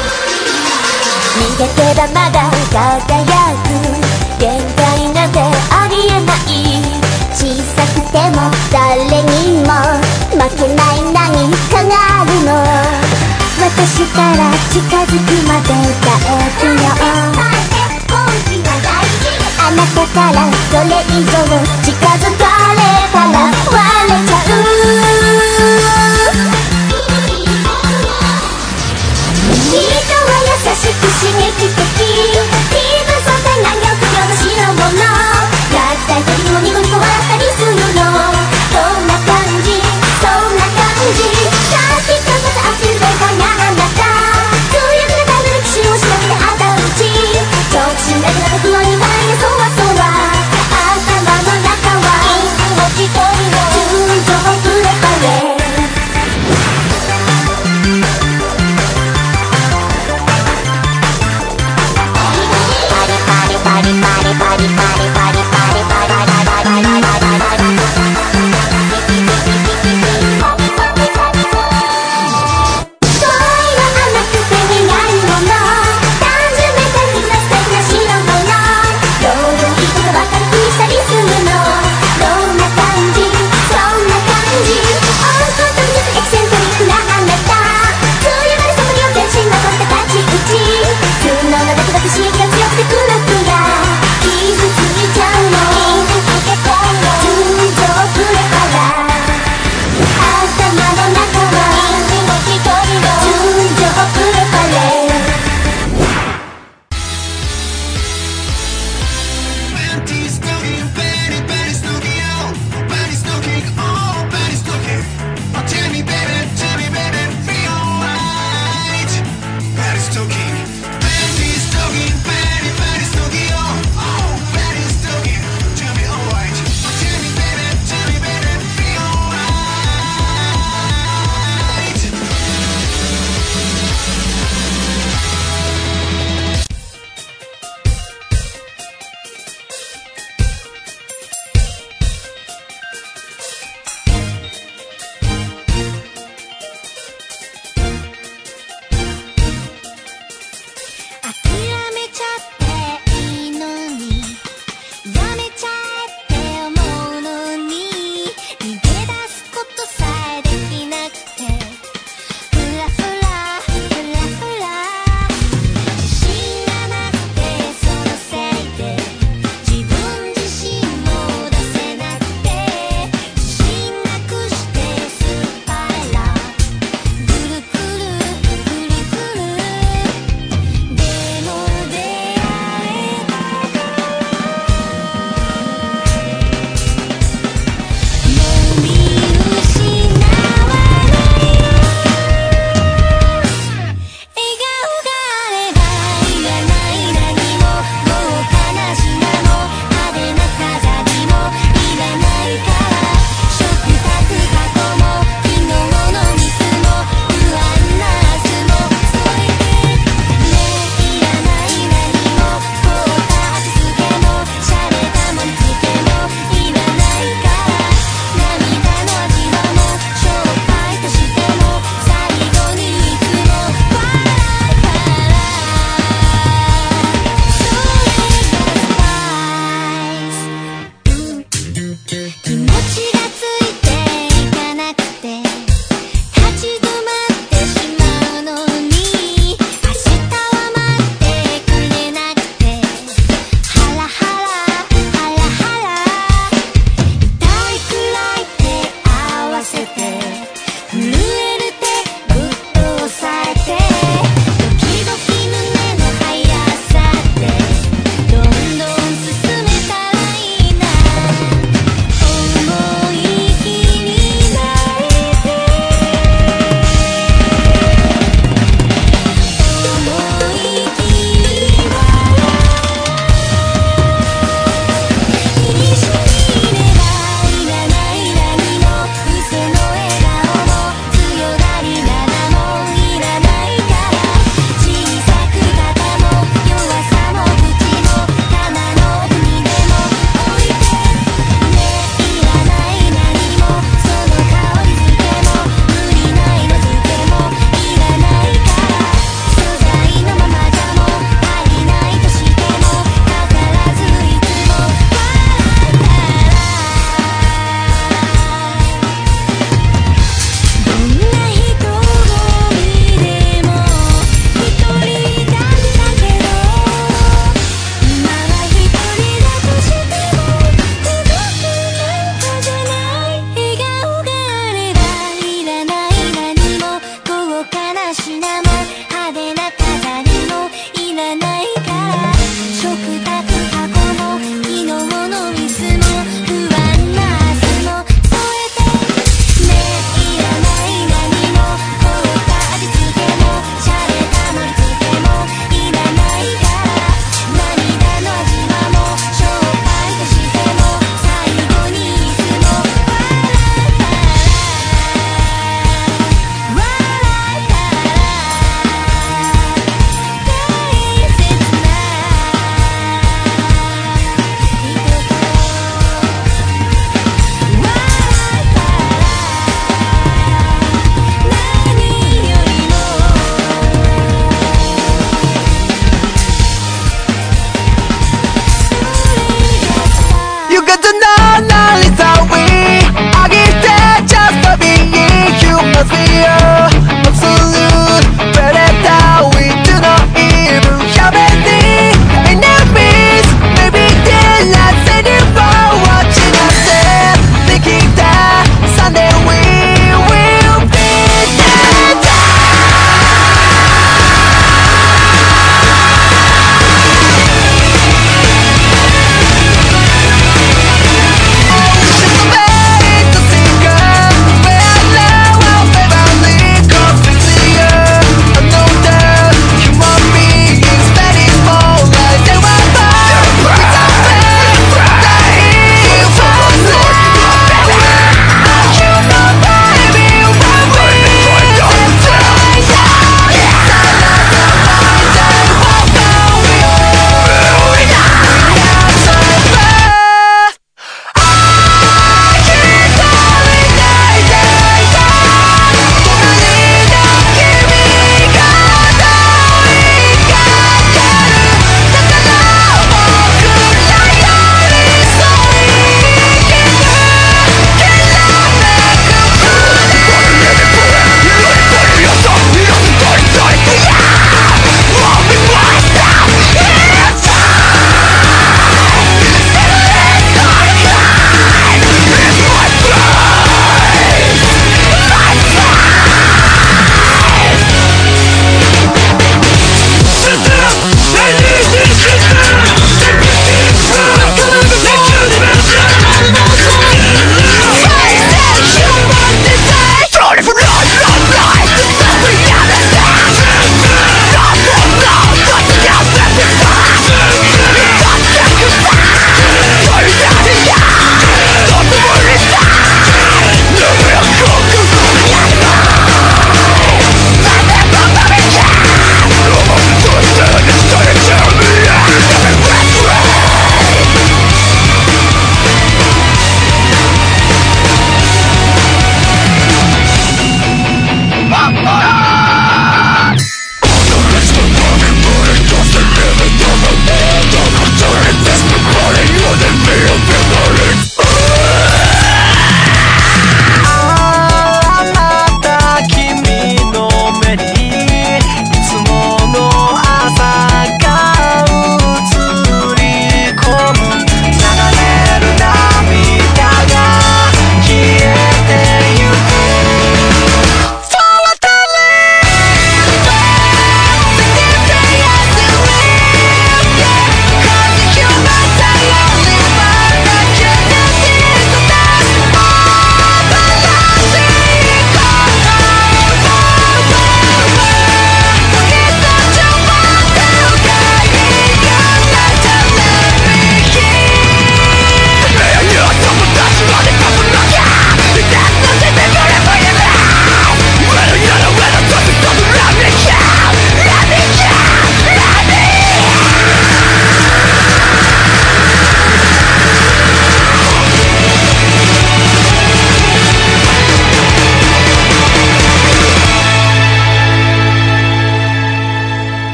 けばまだ輝く限界なんてても誰にも負けない何かがあるの。私から近づくまで大丈夫。あなたからそれ以上近づかれたら割れちゃう。人は優しく刺激的、気分爽快な抑揚の代物。ラッサイ時にもニコニコ笑ったりするの。そんな感じ、そんな感じ。さっきとまた熱い電話があなた。強くなたる歴史をしなくてあたうち。直進だけだと不安になりそわそわ。頭の中は一人の純情プレパレ。涙の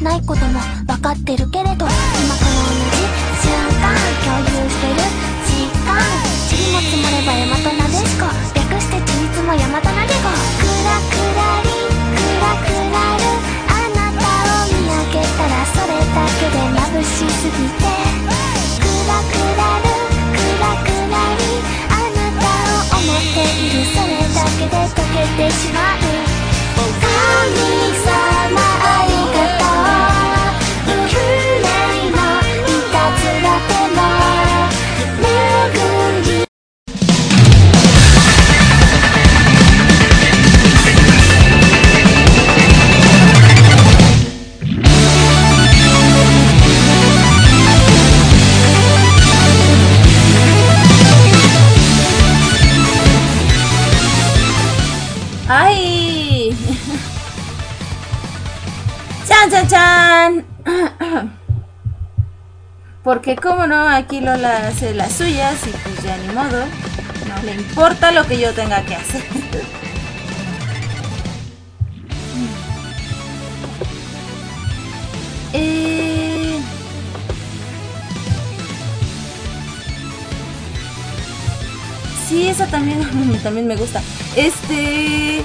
ないことも分かってるけれど、今この同じ瞬間共有してる時間、塵も積もれば大和なでしこ、略してちいつも大和なでご。クラクラリクラクラル、あなたを見上げたらそれだけで眩しすぎて、クラクラルクラクラリ、あなたを思っているそれだけで溶けてしまう。神様ありがとう、運命のいたずらでも巡り。 はい。chan chan chan. Porque como no, aquí Lola hace las suyas y pues ya ni modo. No le importa lo que yo tenga que hacer. Sí, esa también me gusta. ¿Qué?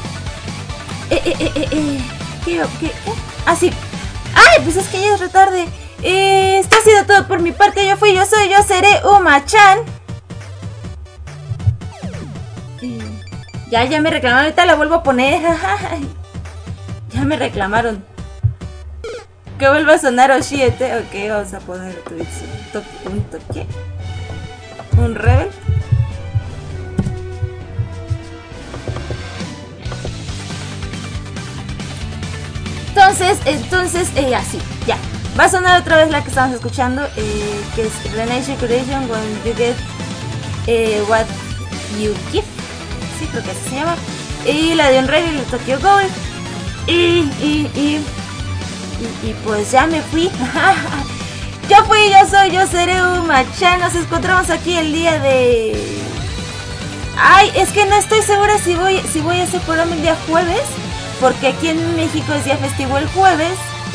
Ah, sí. Ay, pues es que ya es retarde. Esto ha sido todo por mi parte. Yo fui, yo soy, yo seré Uma-chan. Ya me reclamaron. Ahorita la vuelvo a poner. Ya me reclamaron. Que vuelva a sonar Oshiete. Ok, vamos a poner un toque. Un rebel. Entonces, así, ya. Va a sonar otra vez la que estamos escuchando, que es Renation Creation When You Get What You Give. Sí, creo que así se llama. Y la de Unreal de Tokyo Ghoul. Y pues ya me fui. Yo fui, yo soy, yo seré Uma-chan. Nos encontramos aquí el día de... Ay, es que no estoy segura si voy a hacer programa el día jueves. Porque aquí en México es día festivo el jueves.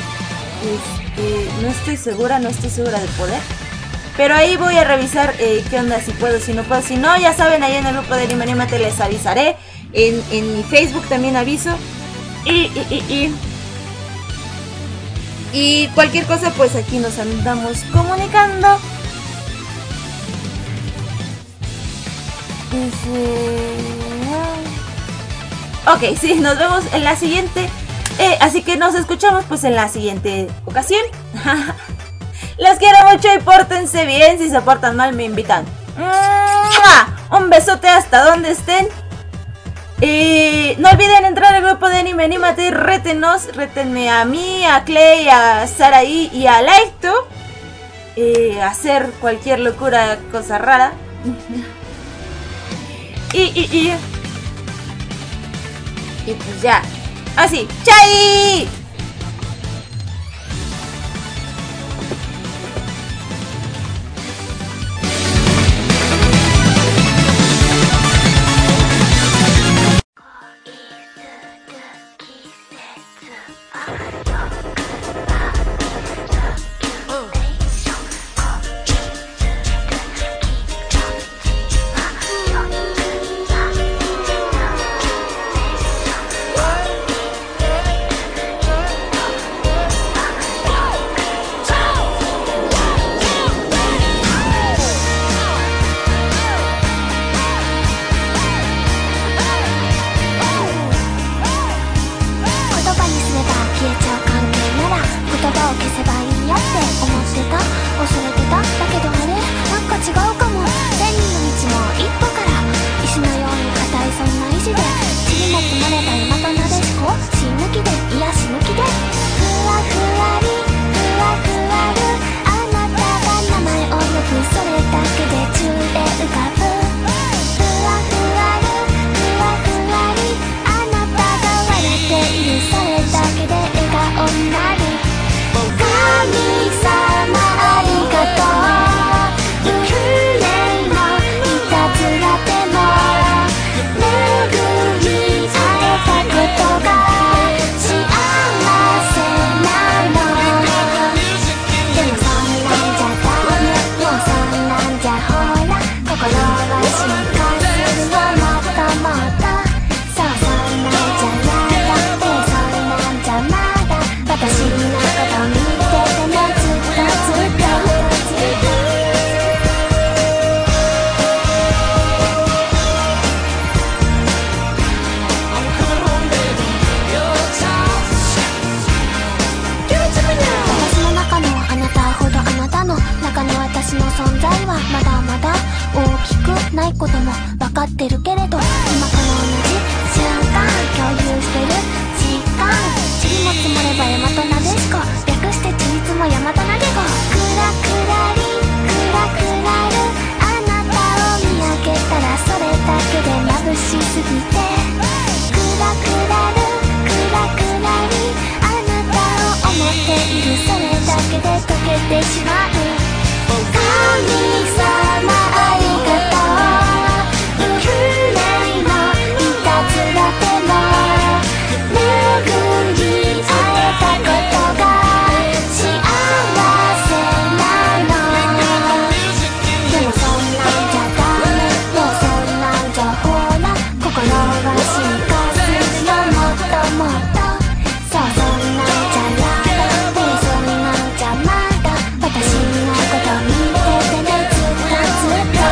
No estoy segura de poder. Pero ahí voy a revisar qué onda, si puedo, si no puedo. Si no, ya saben, ahí en el grupo de Anime Anímate les avisaré. En mi Facebook también aviso. Y cualquier cosa, pues aquí nos andamos comunicando. Ok, sí, nos vemos en la siguiente. Así que nos escuchamos pues en la siguiente ocasión. Los quiero mucho y pórtense bien. Si se portan mal me invitan. Un besote hasta donde estén. No olviden entrar al grupo de Anime Anímate y rétenme a mí, a Clay, a Saraí y a Laito. Hacer cualquier locura, cosa rara. Y pues ya. Así. ¡Chai! も山田投げ子クラクラリクラクラルあなたを見上げたらそれだけで眩しすぎてクラクラルクラクラリあなたを思っているそれだけで溶けてしまう神様ありがとう運命のいたずらでも巡り会えたことが幸せなのでもそんなんじゃダメもうそんなんじゃほら心は進化するよもっともっとそうそんなんじゃやだねえそんなんじゃまだ私のこと見ててねずっとずっと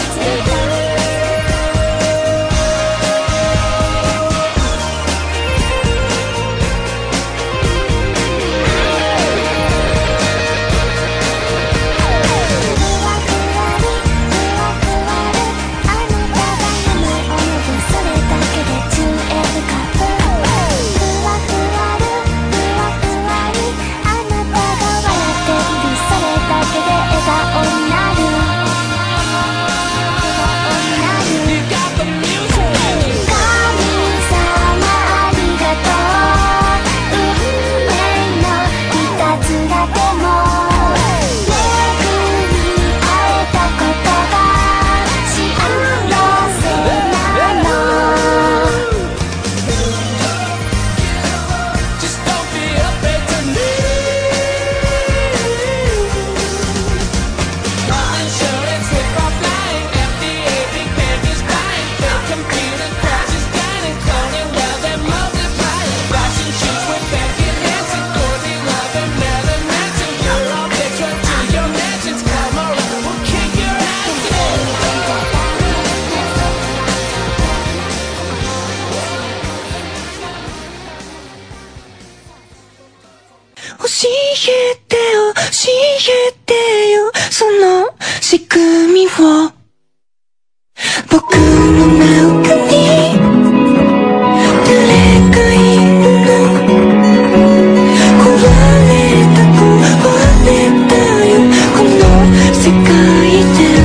教えて教えてよその仕組みを僕の中に誰かいるの壊れたよこの世界で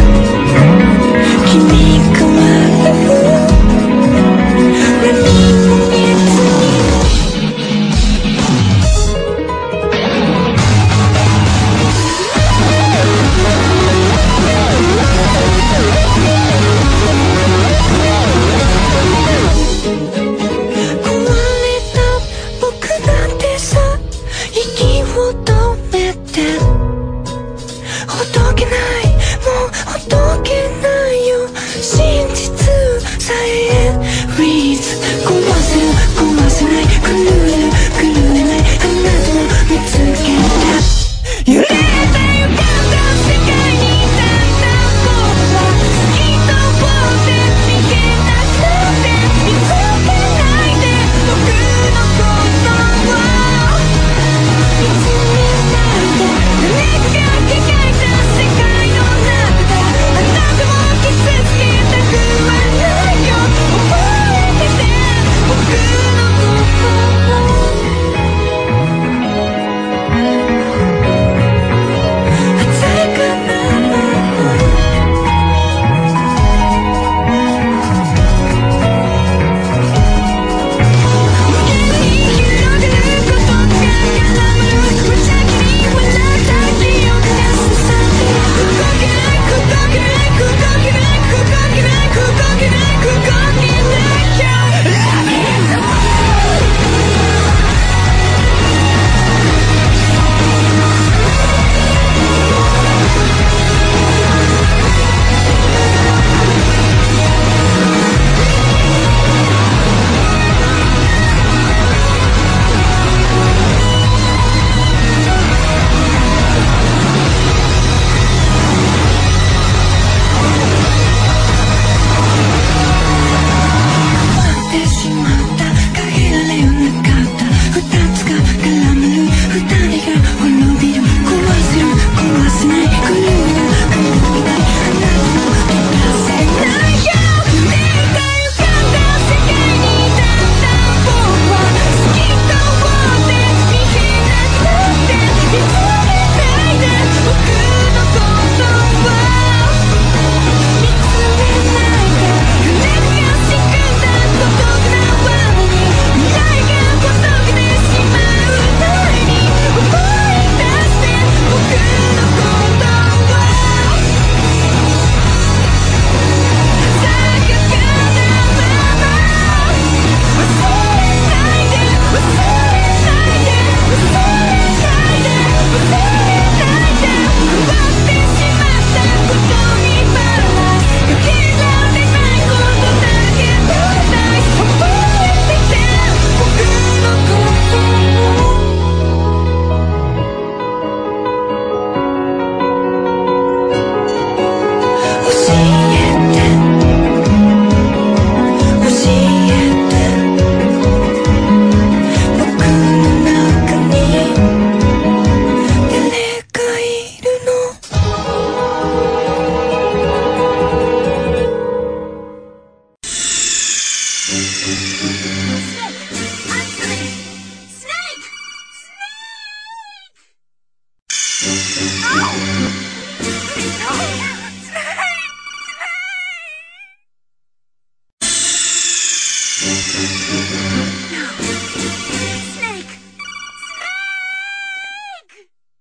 君変わる何も見えずに